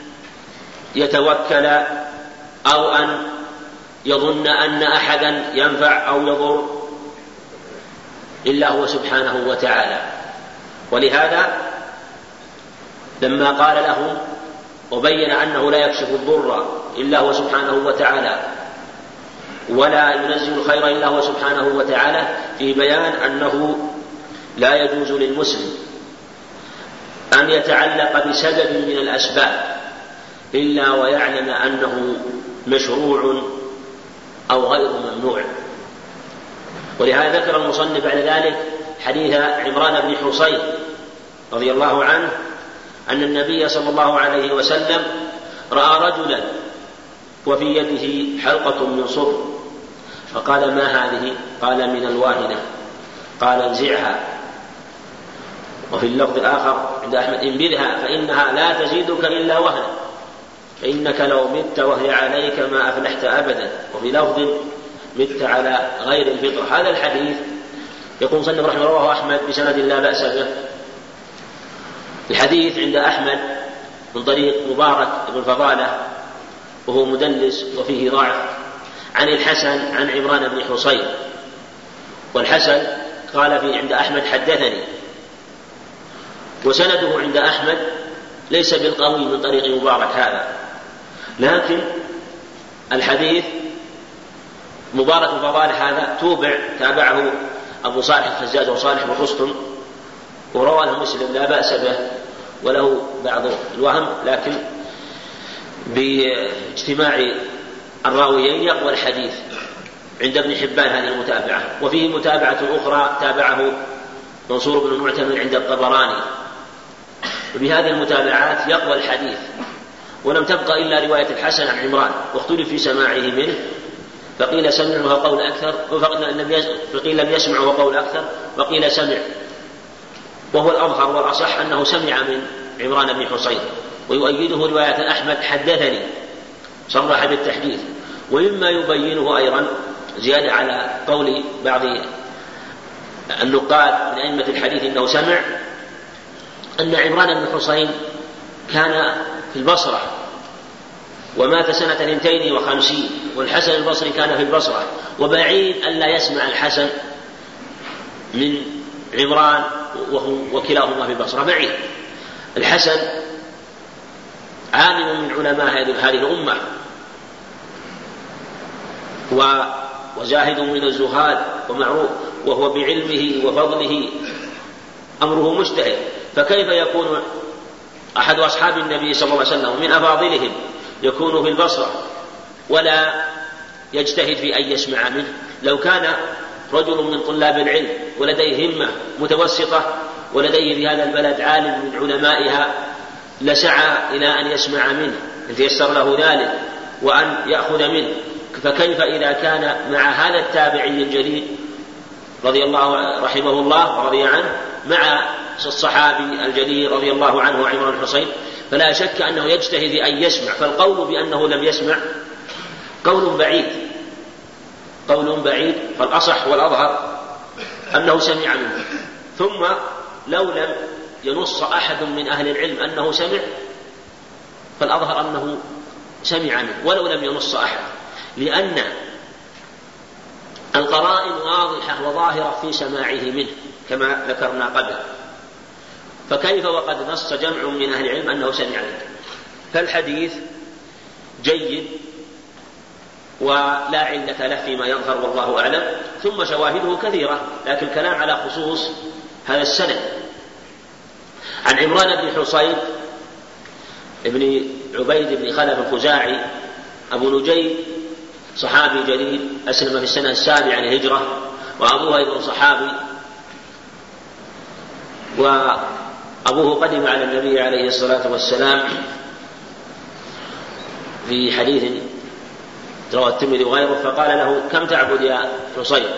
يتوكل أو أن يظن أن أحدا ينفع أو يضر إلا هو سبحانه وتعالى. ولهذا لما قال لهم وبين أنه لا يكشف الضر إلا هو سبحانه وتعالى ولا ينزل الخير إلا هو سبحانه وتعالى، في بيان أنه لا يجوز للمسلم أن يتعلق بسبب من الأسباب إلا ويعلم أنه مشروع أو غير ممنوع. ولهذا ذكر المصنف بعد ذلك حديث عمران بن حصين رضي الله عنه أن النبي صلى الله عليه وسلم رأى رجلا وفي يده حلقة من صفر، فقال ما هذه؟ قال من الواهنة. قال انزعها. وفي اللفظ الآخر عند أحمد انبذها فإنها لا تزيدك إلا وهنا، فإنك لو مت وهي عليك ما أفلحت أبدا. وفي لفظ مت على غير الفطرة. هذا الحديث يقول صنف رحمه الله رواه أحمد بسند لا بأس به. الحديث عند أحمد من طريق مبارك بن فضالة وهو مدلس وفيه ضعف، عن الحسن عن عمران بن حصين. والحسن قال في عند أحمد حدثني، وسنده عند أحمد ليس بالقوي من طريق مبارك هذا، لكن الحديث مبارك بن فضالة هذا توبع تابعه أبو صالح الخزاز وصالح بن رستم، ورواه مسلم لا بأس به وله بعض الوهم، لكن باجتماع الراويين يقوى الحديث عند ابن حبان هذه المتابعة. وفيه متابعة أخرى تابعه منصور بن المعتمر عند الطبراني، وبهذه المتابعات يقوى الحديث. ولم تبقى إلا رواية الحسن عن عمران، واختلف في سماعه منه، فقيل سمع وهو قول أكثر، فقيل لم يسمع وهو قول أكثر، وقيل سمع، وهو الأظهر والأصح أنه سمع من عمران بن حصين. ويؤيده رواية أحمد حدثني صرح بالتحديث. ومما يبينه أيضا زيادة على قول بعض النقاد من أئمة الحديث إنه سمع، أن عمران بن حصين كان في البصرة ومات سنة اثنتين وخمسين، والحسن البصري كان في البصرة، وبعيد أن لا يسمع الحسن من عمران وكلاهما في البصرة، بعيد. الحسن عالم من علماء هذه الأمة وزاهد من الزهاد ومعروف، وهو بعلمه وفضله أمره مجتهد، فكيف يكون أحد أصحاب النبي صلى الله عليه وسلم ومن أفاضلهم يكون في البصرة ولا يجتهد في أن يسمع منه؟ لو كان رجل من طلاب العلم ولديه همة متوسطة ولديه في هذا البلد عالم من علمائها لسعى إلى أن يسمع منه إن تيسر له ذلك وأن يأخذ منه. فكيف إذا كان مع هذا التابعي الجليل رضي الله رحمه الله ورضي عنه مع الصحابي الجليل رضي الله عنه وعمران بن حصين؟ فلا شك أنه يجتهد أن يسمع. فالقول بأنه لم يسمع قول بعيد، قول بعيد، فالأصح والأظهر أنه سمع منه. ثم لو لم ينص أحد من أهل العلم أنه سمع، فالأظهر أنه سمع منه ولو لم ينص أحد، لأن القرائن واضحة وظاهرة في سماعه منه. كما ذكرنا قبل. فكيف وقد نص جمع من أهل العلم أنه سمع منه؟ فالحديث جيد ولا علة له فيما يظهر والله أعلم، ثم شواهده كثيرة، لكن الكلام على خصوص هذا السند. عن عمران بن حصين ابن عبيد بن خلف الخزاعي أبو نجيب صحابي جليل أسلم في السنة السابعة للهجرة، وأبوه أيضا صحابي، وأبوه قدم على النبي عليه الصلاة والسلام في حديث رواه الترمذي وغيره، فقال له: كم تعبد يا حصين؟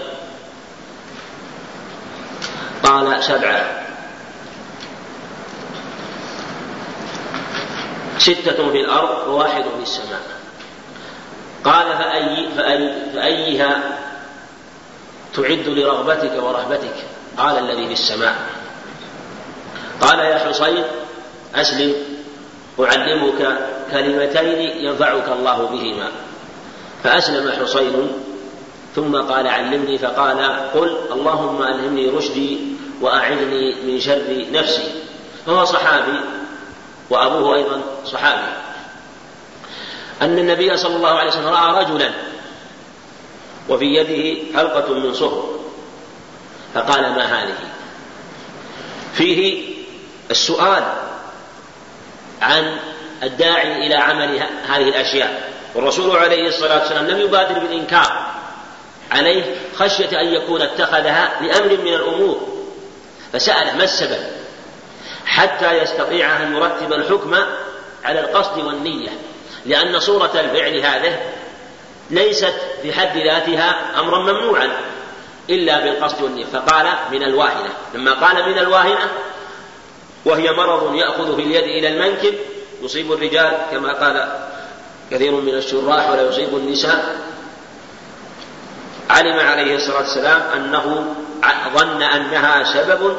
قال: سبعة. ستة في الأرض وواحد في السماء. قال: فأي فأي فأيها تعد لرغبتك ورهبتك؟ قال: الذي في السماء. قال: يا حصين أسلم أعلمك كلمتين ينفعك الله بهما. فأسلم حصين ثم قال: علمني. فقال: قل اللهم ألهمني رشدي وأعذني من شر نفسي. فهو صحابي وأبوه أيضا صحابي. أن النبي صلى الله عليه وسلم رأى رجلا وفي يده حلقة من صهر، فقال: ما هذه؟ فيه السؤال عن الداعي إلى عمل هذه الأشياء، والرسول عليه الصلاة والسلام لم يبادر بالإنكار عليه خشية أن يكون اتخذها لأمر من الأمور، فسأل: ما السبب؟ حتى يستطيع أن يرتب الحكم على القصد والنية، لأن صورة الفعل هذه ليست في حد ذاتها أمرا ممنوعا إلا بالقصد والنية. فقال: من الواهنة. لما قال من الواهنة، وهي مرض يأخذ في اليد إلى المنكب يصيب الرجال كما قال كثير من الشراح ولا يصيب النساء، علم عليه الصلاة والسلام أنه ظن أنها سبب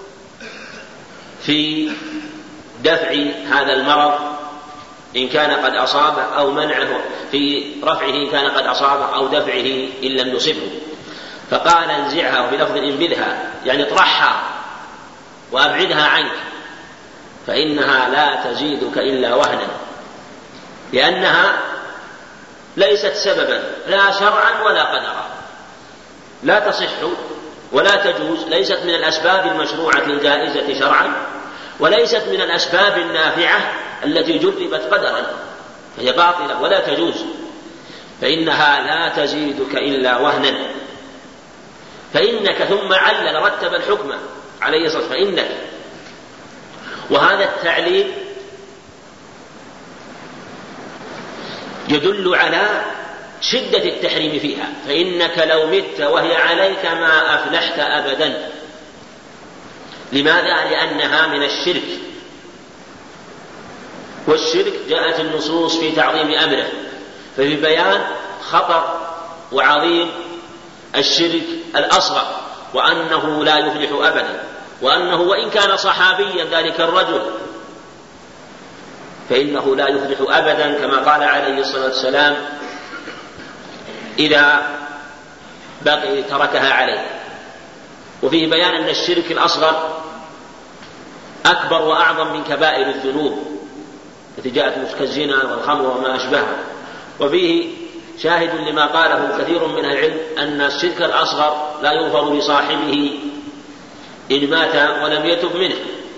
في دفع هذا المرض إن كان قد أصابه، أو منعه في رفعه إن كان قد أصابه، أو دفعه إن لم يصبه. فقال: انزعها، وفي لفظ انبذها، يعني اطرحها وأبعدها عنك، فإنها لا تزيدك إلا وهنا، لأنها ليست سببا لا شرعا ولا قدرا، لا تصح ولا تجوز، ليست من الأسباب المشروعة الجائزة شرعا، وليست من الأسباب النافعة التي جربت قدرا، فهي باطلة ولا تجوز. فإنها لا تزيدك إلا وهنا، فإنك، ثم علل رتب الحكم عليه الصلاة والسلام، فإنك. وهذا التعليل يدل على شدة التحريم فيها، فإنك لو مت وهي عليك ما أفلحت أبدا. لماذا؟ لأنها من الشرك، والشرك جاءت النصوص في تعظيم أمره، ففي بيان خطر وعظيم الشرك الأصغر، وأنه لا يفلح أبدا، وأنه وإن كان صحابيا ذلك الرجل فإنه لا يفلح أبدا، كما قال عليه الصلاة والسلام: إذا بقي تركها عليه. وفيه بيان أن الشرك الأصغر أكبر وأعظم من كبائر الذنوب التي جاءت كالزنا والخمر وما أشبهها. وفيه شاهد لما قاله كثير من العلم أن الشرك الأصغر لا يغفر لصاحبه إن مات ولم يتب منه.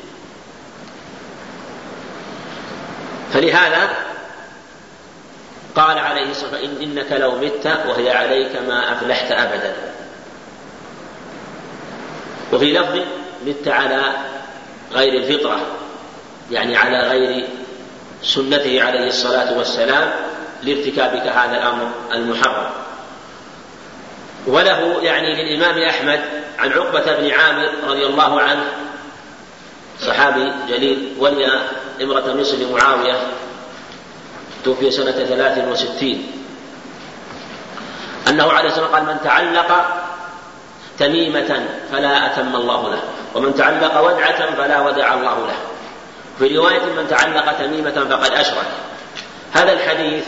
فلهذا قال عليه الصلاة والسلام: إنك لو مت وهي عليك ما أفلحت أبدا. وفي لفظ: مت على غير الفطرة، يعني على غير سنته عليه الصلاة والسلام، لارتكابك هذا الأمر المحرم. وله يعني للإمام أحمد عن عقبة بن عامر رضي الله عنه، صحابي جليل، ولي امرأة مصر لمعاوية، توفي سنة ثلاث وستين، أنه عليه الصلاة والسلام قال: من تعلق تميمة فلا أتم الله له، ومن تعلق ودعة فلا ودع الله له. في رواية: من تعلق تميمة فقد أشرك. هذا الحديث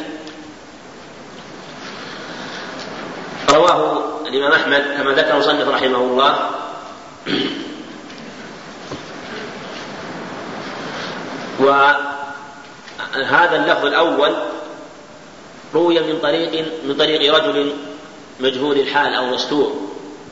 رواه الإمام أحمد كما ذكر مصنف رحمه الله وهذا اللفظ الأول روي من طريق من طريق رجل مجهول الحال أو مستور،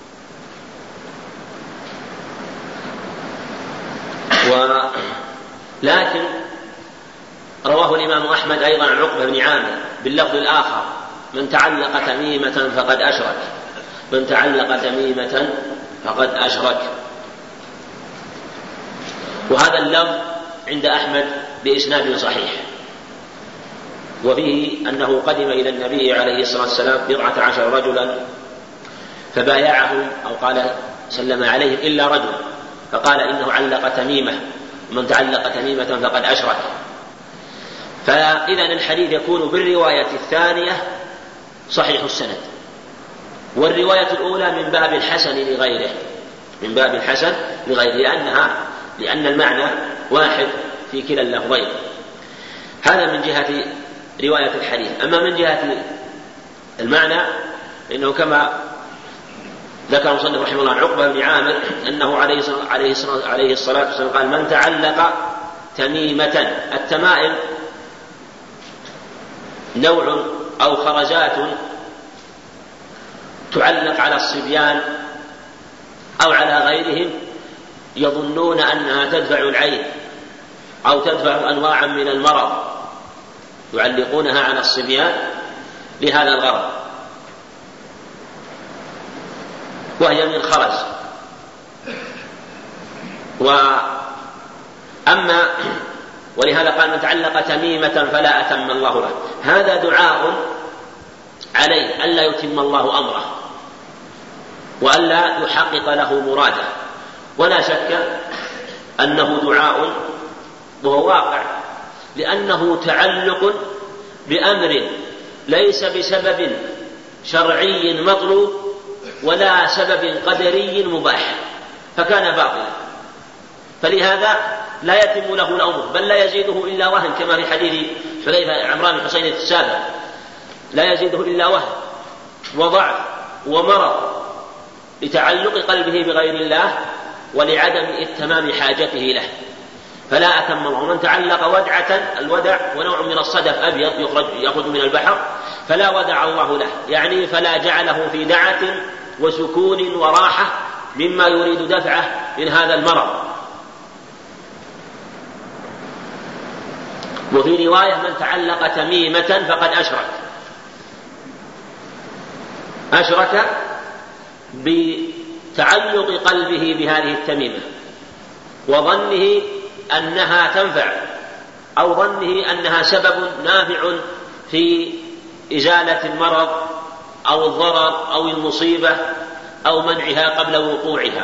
ولكن رواه الإمام أحمد أيضا عن عقبة بن عامر باللفظ الآخر: من تعلق تميمة فقد أشرك، من تعلق تميمة فقد أشرك. وهذا اللفظ عند أحمد بإسناد صحيح، وفيه أنه قدم إلى النبي عليه الصلاة والسلام بضعة عشر رجلا فبايعهم أو قال سلم عليهم إلا رجل فقال إنه علق تميمة، ومن تعلق تميمة فقد أشرك. فإذا الحديث يكون بالرواية الثانية صحيح السند، والرواية الأولى من باب الحسن لغيره، من باب الحسن لغيره لأنها لأن المعنى واحد في كلا اللفظين. هذا من جهة رواية الحديث. أما من جهة المعنى إنه كما ذكر المصنف رحمه الله عن عقبة بن عامر أنه عليه الصلاة والسلام قال: من تعلق تميمة. التمائم نوع أو خرزات تعلق على الصبيان أو على غيرهم يظنون أنها تدفع العين أو تدفع أنواعا من المرض، يعلقونها على الصبيان لهذا الغرض، وهي من الخرز. وأما ولهذا قال: من تعلق تميمة فلا أتم الله له. هذا دعاء عليه ألا يتم الله أمره وألا يحقق له مراده، ولا شك أنه دعاء وهو واقع، لأنه تعلق بأمر ليس بسبب شرعي مطلوب ولا سبب قدري مباح، فكان باطلا، فلهذا لا يتم له الأمر، بل لا يزيده إلا وهن، كما في حديث حذيفة عمران بن حسين السابق: لا يزيده إلا وهن وضعف ومرض لتعلق قلبه بغير الله ولعدم اتمام حاجته له، فلا أتم الله. ومن تعلق ودعة، الودع ونوع من الصدف أبيض يخرج يخرج من البحر، فلا ودع الله له، يعني فلا جعله في دعة وسكون وراحة مما يريد دفعه من هذا المرض. وفي رواية: من تعلق تميمة فقد أشرك. أشرك بتعلق قلبه بهذه التميمة وظنه أنها تنفع أو ظنه أنها سبب نافع في إزالة المرض أو الضرر أو المصيبة أو منعها قبل وقوعها.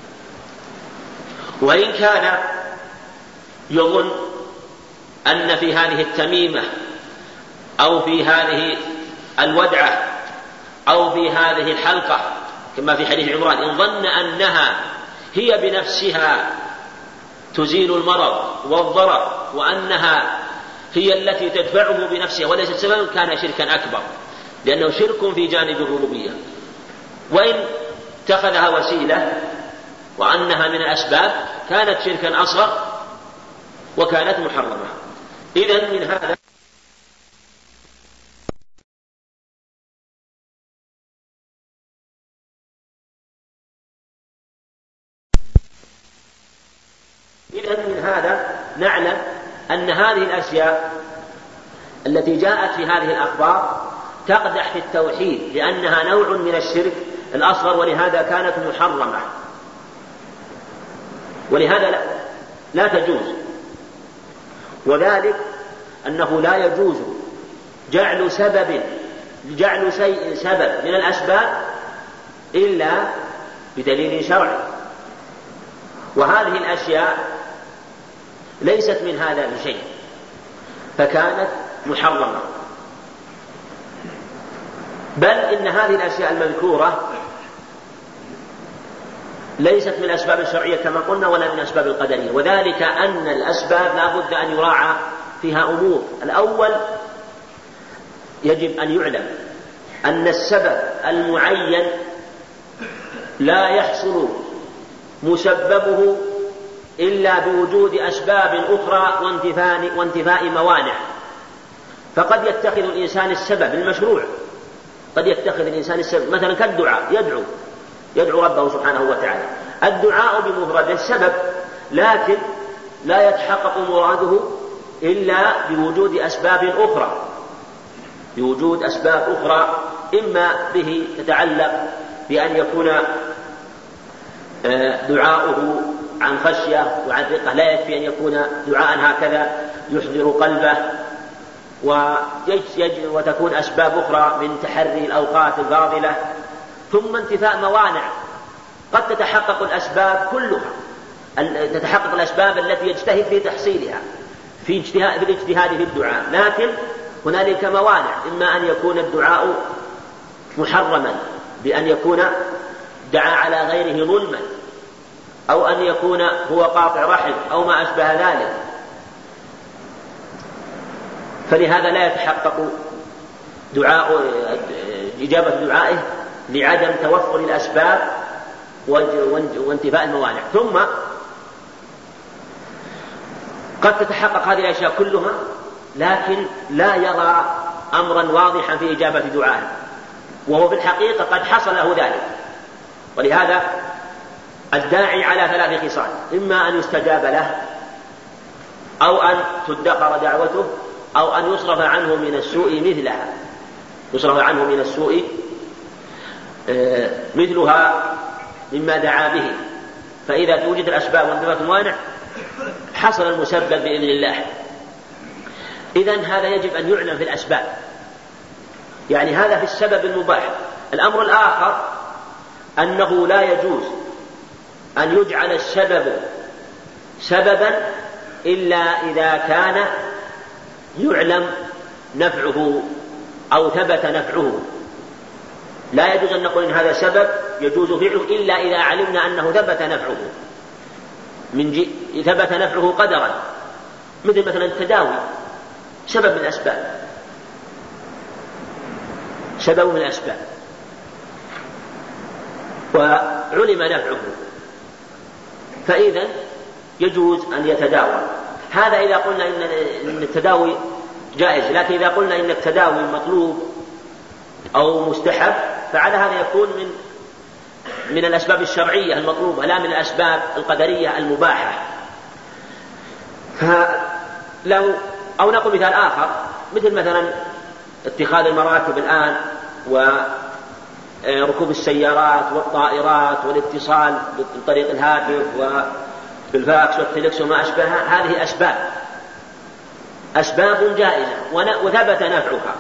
وإن كان يظن أن في هذه التميمة أو في هذه الودعة أو في هذه الحلقة كما في حديث عمران، إن ظن أنها هي بنفسها تزيل المرض والضرر وأنها هي التي تدفعه بنفسها وليست سببا، كان شركا أكبر، لأنه شرك في جانب الربوبية. وإن اتخذها وسيلة وأنها من الأسباب كانت شركا أصغر وكانت محرمة. إذن من هذا إذن من هذا نعلم أن هذه الأشياء التي جاءت في هذه الأخبار تقدح في التوحيد، لأنها نوع من الشرك الأصغر، ولهذا كانت محرمة، ولهذا لا, لا تجوز. وذلك أنه لا يجوز جعل سبب جعل شيء سبب من الأسباب إلا بدليل شرعي، وهذه الأشياء ليست من هذا بشيء فكانت محرمة. بل إن هذه الأشياء المذكورة ليست من الأسباب الشرعية كما قلنا ولا من الأسباب القدرية، وذلك أن الأسباب لا بد أن يراعى فيها أمور. الأول يجب أن يعلم أن السبب المعين لا يحصل مسببه إلا بوجود أسباب أخرى وانتفاء, وانتفاء موانع. فقد يتخذ الإنسان السبب المشروع، قد يتخذ الإنسان السبب مثلا كالدعاء، يدعو يدعو ربه سبحانه وتعالى. الدعاء بمفرده السبب، لكن لا يتحقق مراده إلا بوجود أسباب أخرى بوجود أسباب أخرى إما به تتعلق بأن يكون دعاؤه عن خشية وعن ثقة، لا يكفي أن يكون دعاء هكذا يحضر قلبه، وتكون أسباب أخرى من تحري الأوقات الفاضلة. ثم انتفاء موانع، قد تتحقق الأسباب كلها، تتحقق الأسباب التي يجتهد في تحصيلها في اجتهاد في الاجتهاد في الدعاء، لكن هنالك موانع، إما أن يكون الدعاء محرما بأن يكون دعا على غيره ظلما، أو أن يكون هو قاطع رحم أو ما أشبه ذلك، فلهذا لا يتحقق دعاء إجابة دعائه لعدم توفر الأسباب وانتفاء الموانع. ثم قد تتحقق هذه الأشياء كلها لكن لا يرى أمرا واضحا في إجابة دعائه، وهو في الحقيقة قد حصل له ذلك. ولهذا الداعي على ثلاث خصال: إما أن يستجاب له، أو أن تدخر دعوته، أو أن يصرف عنه من السوء مثلها يصرف عنه من السوء مثلها مما دعا به. فإذا توجد الأسباب وانتفت الموانع حصل المسبب بإذن الله. إذن هذا يجب أن يعلم في الأسباب، يعني هذا في السبب المباح. الأمر الآخر أنه لا يجوز أن يجعل السبب سببا إلا إذا كان يعلم نفعه أو ثبت نفعه. لا يجوز أن نقول إن هذا سبب يجوز فعله إلا إذا علمنا أنه ثبت نفعه من ج... ثبت نفعه قدرا، مثل مثلا التداوي سبب من الأسباب سبب من الأسباب وعلم نفعه، فإذا يجوز أن يتداوى. هذا إذا قلنا إن التداوي جائز، لكن إذا قلنا إن التداوي مطلوب أو مستحب فعلى هذا يكون من من الأسباب الشرعية المطلوبة لا من الأسباب القدرية المباحة. فلو أو نقول مثال آخر، مثل مثلا اتخاذ المراكب الآن وركوب السيارات والطائرات والاتصال بطريق الهاتف وبالفاكس والتلكس وما أشبهها، هذه أسباب أسباب جائزة وثبت نفعها،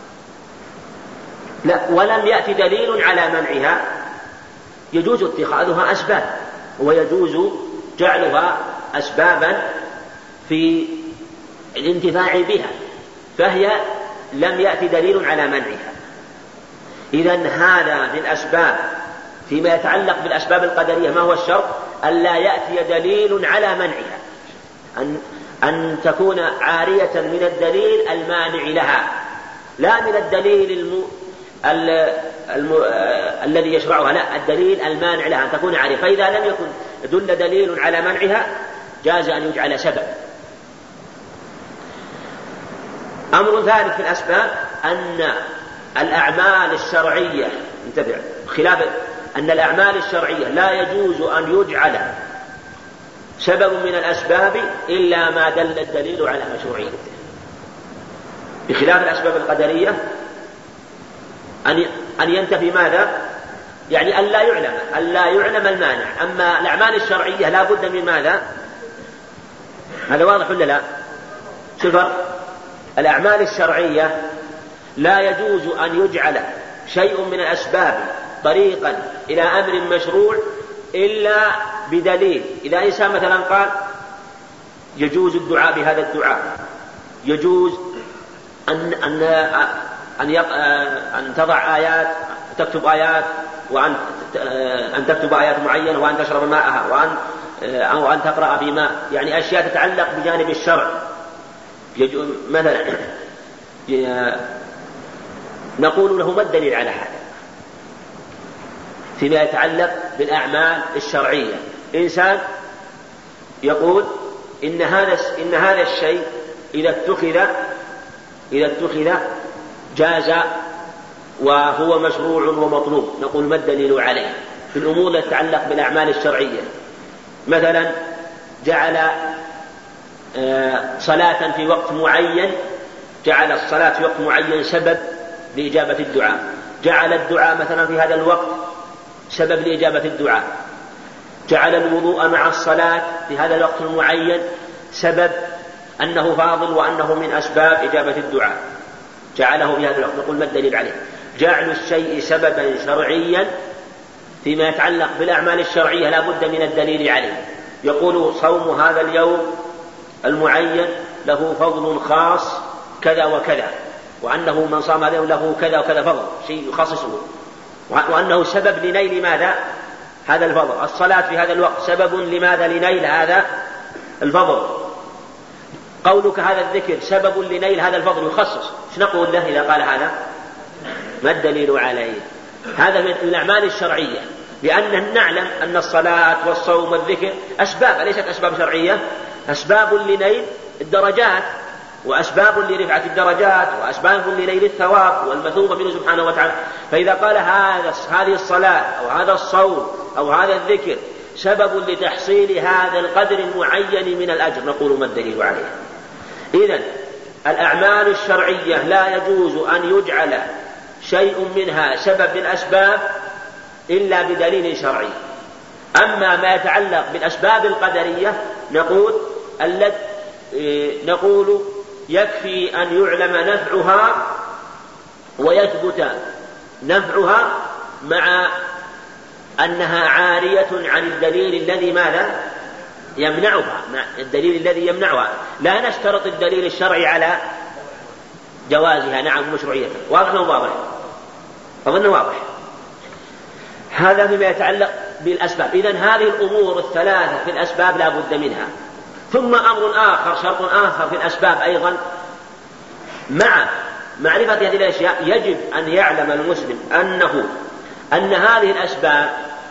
لا ولم يأتي دليل على منعها، يجوز اتخاذها أسباب ويجوز جعلها أسبابا في الانتفاع بها، فهي لم يأتي دليل على منعها. إذن هذا من الأسباب فيما يتعلق بالأسباب القدرية. ما هو الشرط؟ ألا يأتي دليل على منعها، أن, أن تكون عارية من الدليل المانع لها، لا من الدليل الم... ال... الم... الذي يشرعها، لا الدليل المانع لها أن تكون عارية. فإذا لم يكن دل دليل على منعها جاز أن يجعل سبب. أمر ثالث في الأسباب أن الأعمال الشرعية انتبه خلاف أن الأعمال الشرعية لا يجوز أن يجعل سبب من الأسباب إلا ما دل الدليل على مشروعيته، بخلاف الأسباب القدرية أن أن ينتفي ماذا؟ يعني أن لا يعلم أن لا يعلم المانع. أما الأعمال الشرعية لا بد من ماذا؟ هذا واضح ولا لا؟ صفر الأعمال الشرعية لا يجوز أن يجعل شيء من الأسباب طريقا إلى أمر مشروع إلا بدليل. إذا إنسان مثلا قال يجوز الدعاء بهذا الدعاء، يجوز أن أن أن, أن تضع آيات تكتب آيات وأن أن تكتب آيات معينة وأن تشرب ماءها وأن أو أن تقرأ في ماء، يعني أشياء تتعلق بجانب الشرع. مثلا نقول له ما الدليل على هذا فيما يتعلق بالأعمال الشرعية؟ إنسان يقول إن هذا إن هذا الشيء إذا اتخذ إذا اتخذ جاز وهو مشروع ومطلوب، نقول ما الدليل عليه في الأمور التي تتعلق بالأعمال الشرعية؟ مثلا جعل صلاة في وقت معين، جعل الصلاة في وقت معين سبب لإجابة الدعاء، جعل الدعاء مثلا في هذا الوقت سبب لإجابة الدعاء، جعل الوضوء مع الصلاة في هذا الوقت المعين سبب أنه فاضل وأنه من أسباب إجابة الدعاء، جعله في هذا الوقت، نقول ما الدليل عليه؟ جعل الشيء سببا شرعيا فيما يتعلق بالأعمال الشرعية لا بد من الدليل عليه. يقول صوم هذا اليوم المعين له فضل خاص كذا وكذا، وأنه من صام هذا له كذا وكذا فضل، شيء يخصصه، وأنه سبب لنيل ماذا؟ هذا الفضل. الصلاة في هذا الوقت سبب لماذا؟ لنيل هذا الفضل. قولك هذا الذكر سبب لنيل هذا الفضل يخصص، ايش نقول له إذا قال هذا؟ ما الدليل عليه؟ هذا من الأعمال الشرعية، لأننا نعلم أن الصلاة والصوم والذكر أسباب، أليست أسباب شرعية؟ أسباب لنيل الدرجات، وأسباب لرفعة الدرجات، وأسباب لنيل الثواب والمثوبة منه سبحانه وتعالى. فإذا قال هذا هذه الصلاة أو هذا الصوم أو هذا الذكر سبب لتحصيل هذا القدر المعين من الأجر، نقول ما الدليل عليه؟ إذن الأعمال الشرعية لا يجوز أن يجعل شيء منها سبب للأسباب إلا بدليل شرعي. أما ما يتعلق بالأسباب القدرية نقول التي نقول يكفي أن يعلم نفعها ويثبت نفعها مع أنها عارية عن الدليل الذي ماذا يمنعها، الدليل الذي يمنعها. لا نشترط الدليل الشرعي على جوازها، نعم مشروعيتها. واضح واضح أظن واضح. هذا فيما يتعلق بالأسباب. إذن هذه الأمور الثلاثة في الأسباب لا بد منها. ثم أمر آخر، شرط آخر في الأسباب أيضا، مع معرفة هذه الأشياء يجب أن يعلم المسلم أنه أن هذه الأسباب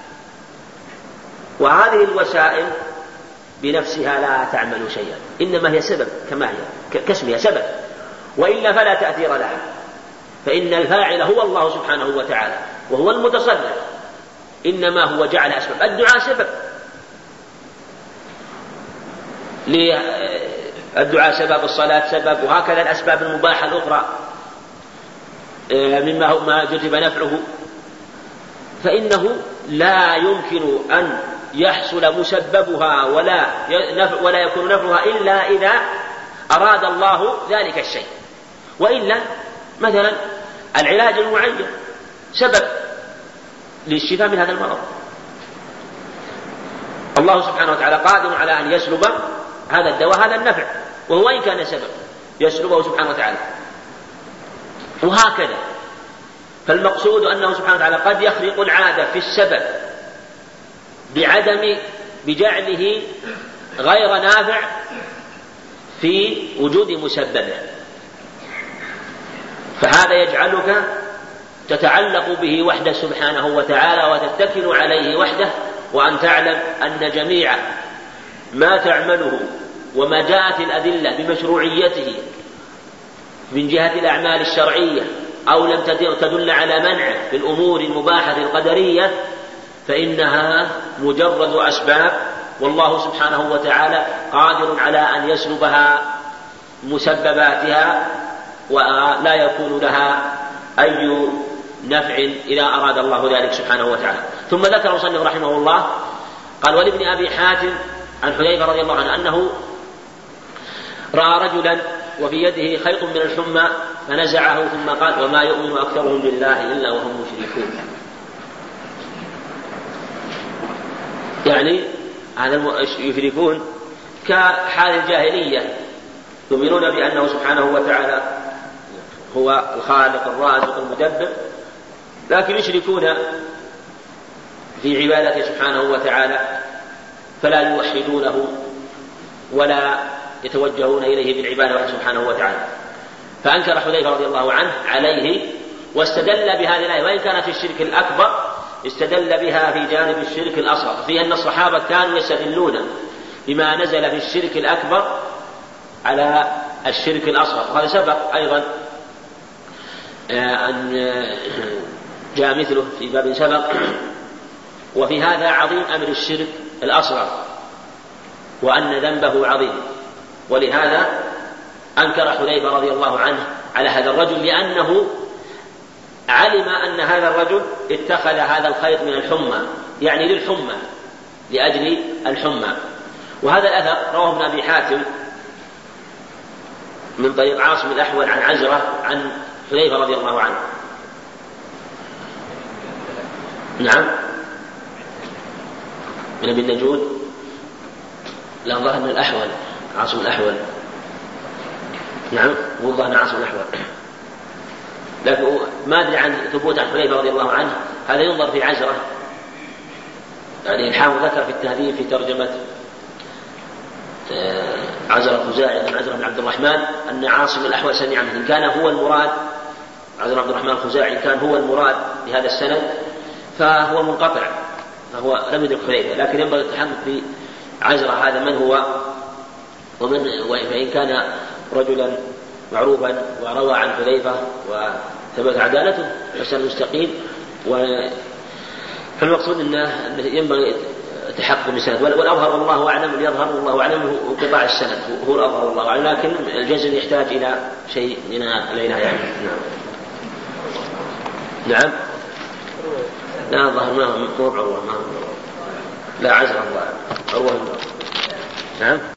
وهذه الوسائل بنفسها لا تعمل شيئا، إنما هي سبب كما هي كاسمها سبب، وإلا فلا تأثير لها، فإن الفاعل هو الله سبحانه وتعالى وهو المتصرف، إنما هو جعل أسباب. الدعاء سبب، الدعاء سبب، الصلاة سبب، وهكذا الأسباب المباحة الأخرى مما هو ما جذب نفعه، فإنه لا يمكن أن يحصل مسببها ولا نفع ولا يكون نفعها إلا إذا أراد الله ذلك الشيء. وإلا مثلا العلاج المعين سبب للشفاء من هذا المرض، الله سبحانه وتعالى قادر على أن يسلب هذا الدواء هذا النفع، وهو إن كان سبب يسلبه سبحانه وتعالى، وهكذا. فالمقصود أنه سبحانه وتعالى قد يخرق العادة في السبب بعدم بجعله غير نافع في وجود مسببه، فهذا يجعلك تتعلق به وحده سبحانه وتعالى وتتكل عليه وحده، وأن تعلم أن جميع ما تعمله وما جاءت الأدلة بمشروعيته من جهة الأعمال الشرعية أو لم تدل على منعه في الأمور المباحة القدرية فإنها مجرد أسباب، والله سبحانه وتعالى قادر على أن يسلبها مسبباتها ولا يكون لها أي نفع إذا أراد الله ذلك سبحانه وتعالى. ثم ذكر المصنف رحمه الله قال: ولابن أبي حاتم عن حذيفة رضي الله عنه أنه رأى رجلا وفي يده خيط من الحمى فنزعه ثم قال: وما يؤمن أكثرهم بالله إلا وهم مشركون. يعني هذا يشركون كحال الجاهلية، يؤمنون بأنه سبحانه وتعالى هو الخالق الرازق المدبر، لكن يشركون في عبادته سبحانه وتعالى فلا يوحدونه ولا يتوجهون إليه بالعبادة سبحانه وتعالى. فأنكر حذيفة رضي الله عنه عليه واستدل بهذه الآية، وإن كانت الشرك الأكبر استدل بها في جانب الشرك الأصغر، في أن الصحابة كانوا يستدلون بما نزل في الشرك الأكبر على الشرك الأصغر، وهذا سبق أيضا أن جاء مثله في باب سبق. وفي هذا عظيم أمر الشرك الأصغر وأن ذنبه عظيم، ولهذا أنكر حذيفة رضي الله عنه على هذا الرجل، لأنه علم أن هذا الرجل اتخذ هذا الخيط من الحمى، يعني للحمى، لأجل الحمى. وهذا الأثر رواه ابن أبي حاتم من طريق عاصم الأحول عن عزرة عن حذيفة رضي الله عنه. نعم، من ابن النجود، لا ظهر من الأحول، عاصم الأحول. نعم، هو ظهر عاصم الأحول، لكن ما أدري عن ثبوت عن حذيفة رضي الله عنه، هذا ينظر في عزرة. يعني الحافظ ذكر في التهذيب في ترجمة عزرة الخزاعي عن عزرة بن عبد الرحمن أن عاصم الأحول سمع منه، كان هو المراد، عزرة عبد الرحمن الخزاعي كان هو المراد بهذا السند، فهو منقطع، فهو لم يدرك حذيفة، لكن ينبغي التحقق بعزرة هذا من هو، ومن وإن كان رجلا معروفا وروى عن حذيفة وثبت عدالته فسن مستقيم. فالمقصود أنه ينبغي تحقق بسند، والأظهر والله أعلم، اليظهر والله أعلم انقطاع السند هو الأظهر والله أعلم، لكن الجزم يحتاج إلى شيء من إلينا يعني. نعم. نعم. لا الظهر ما هو بعروة، ما هو لا عزر الله عروة. نعم.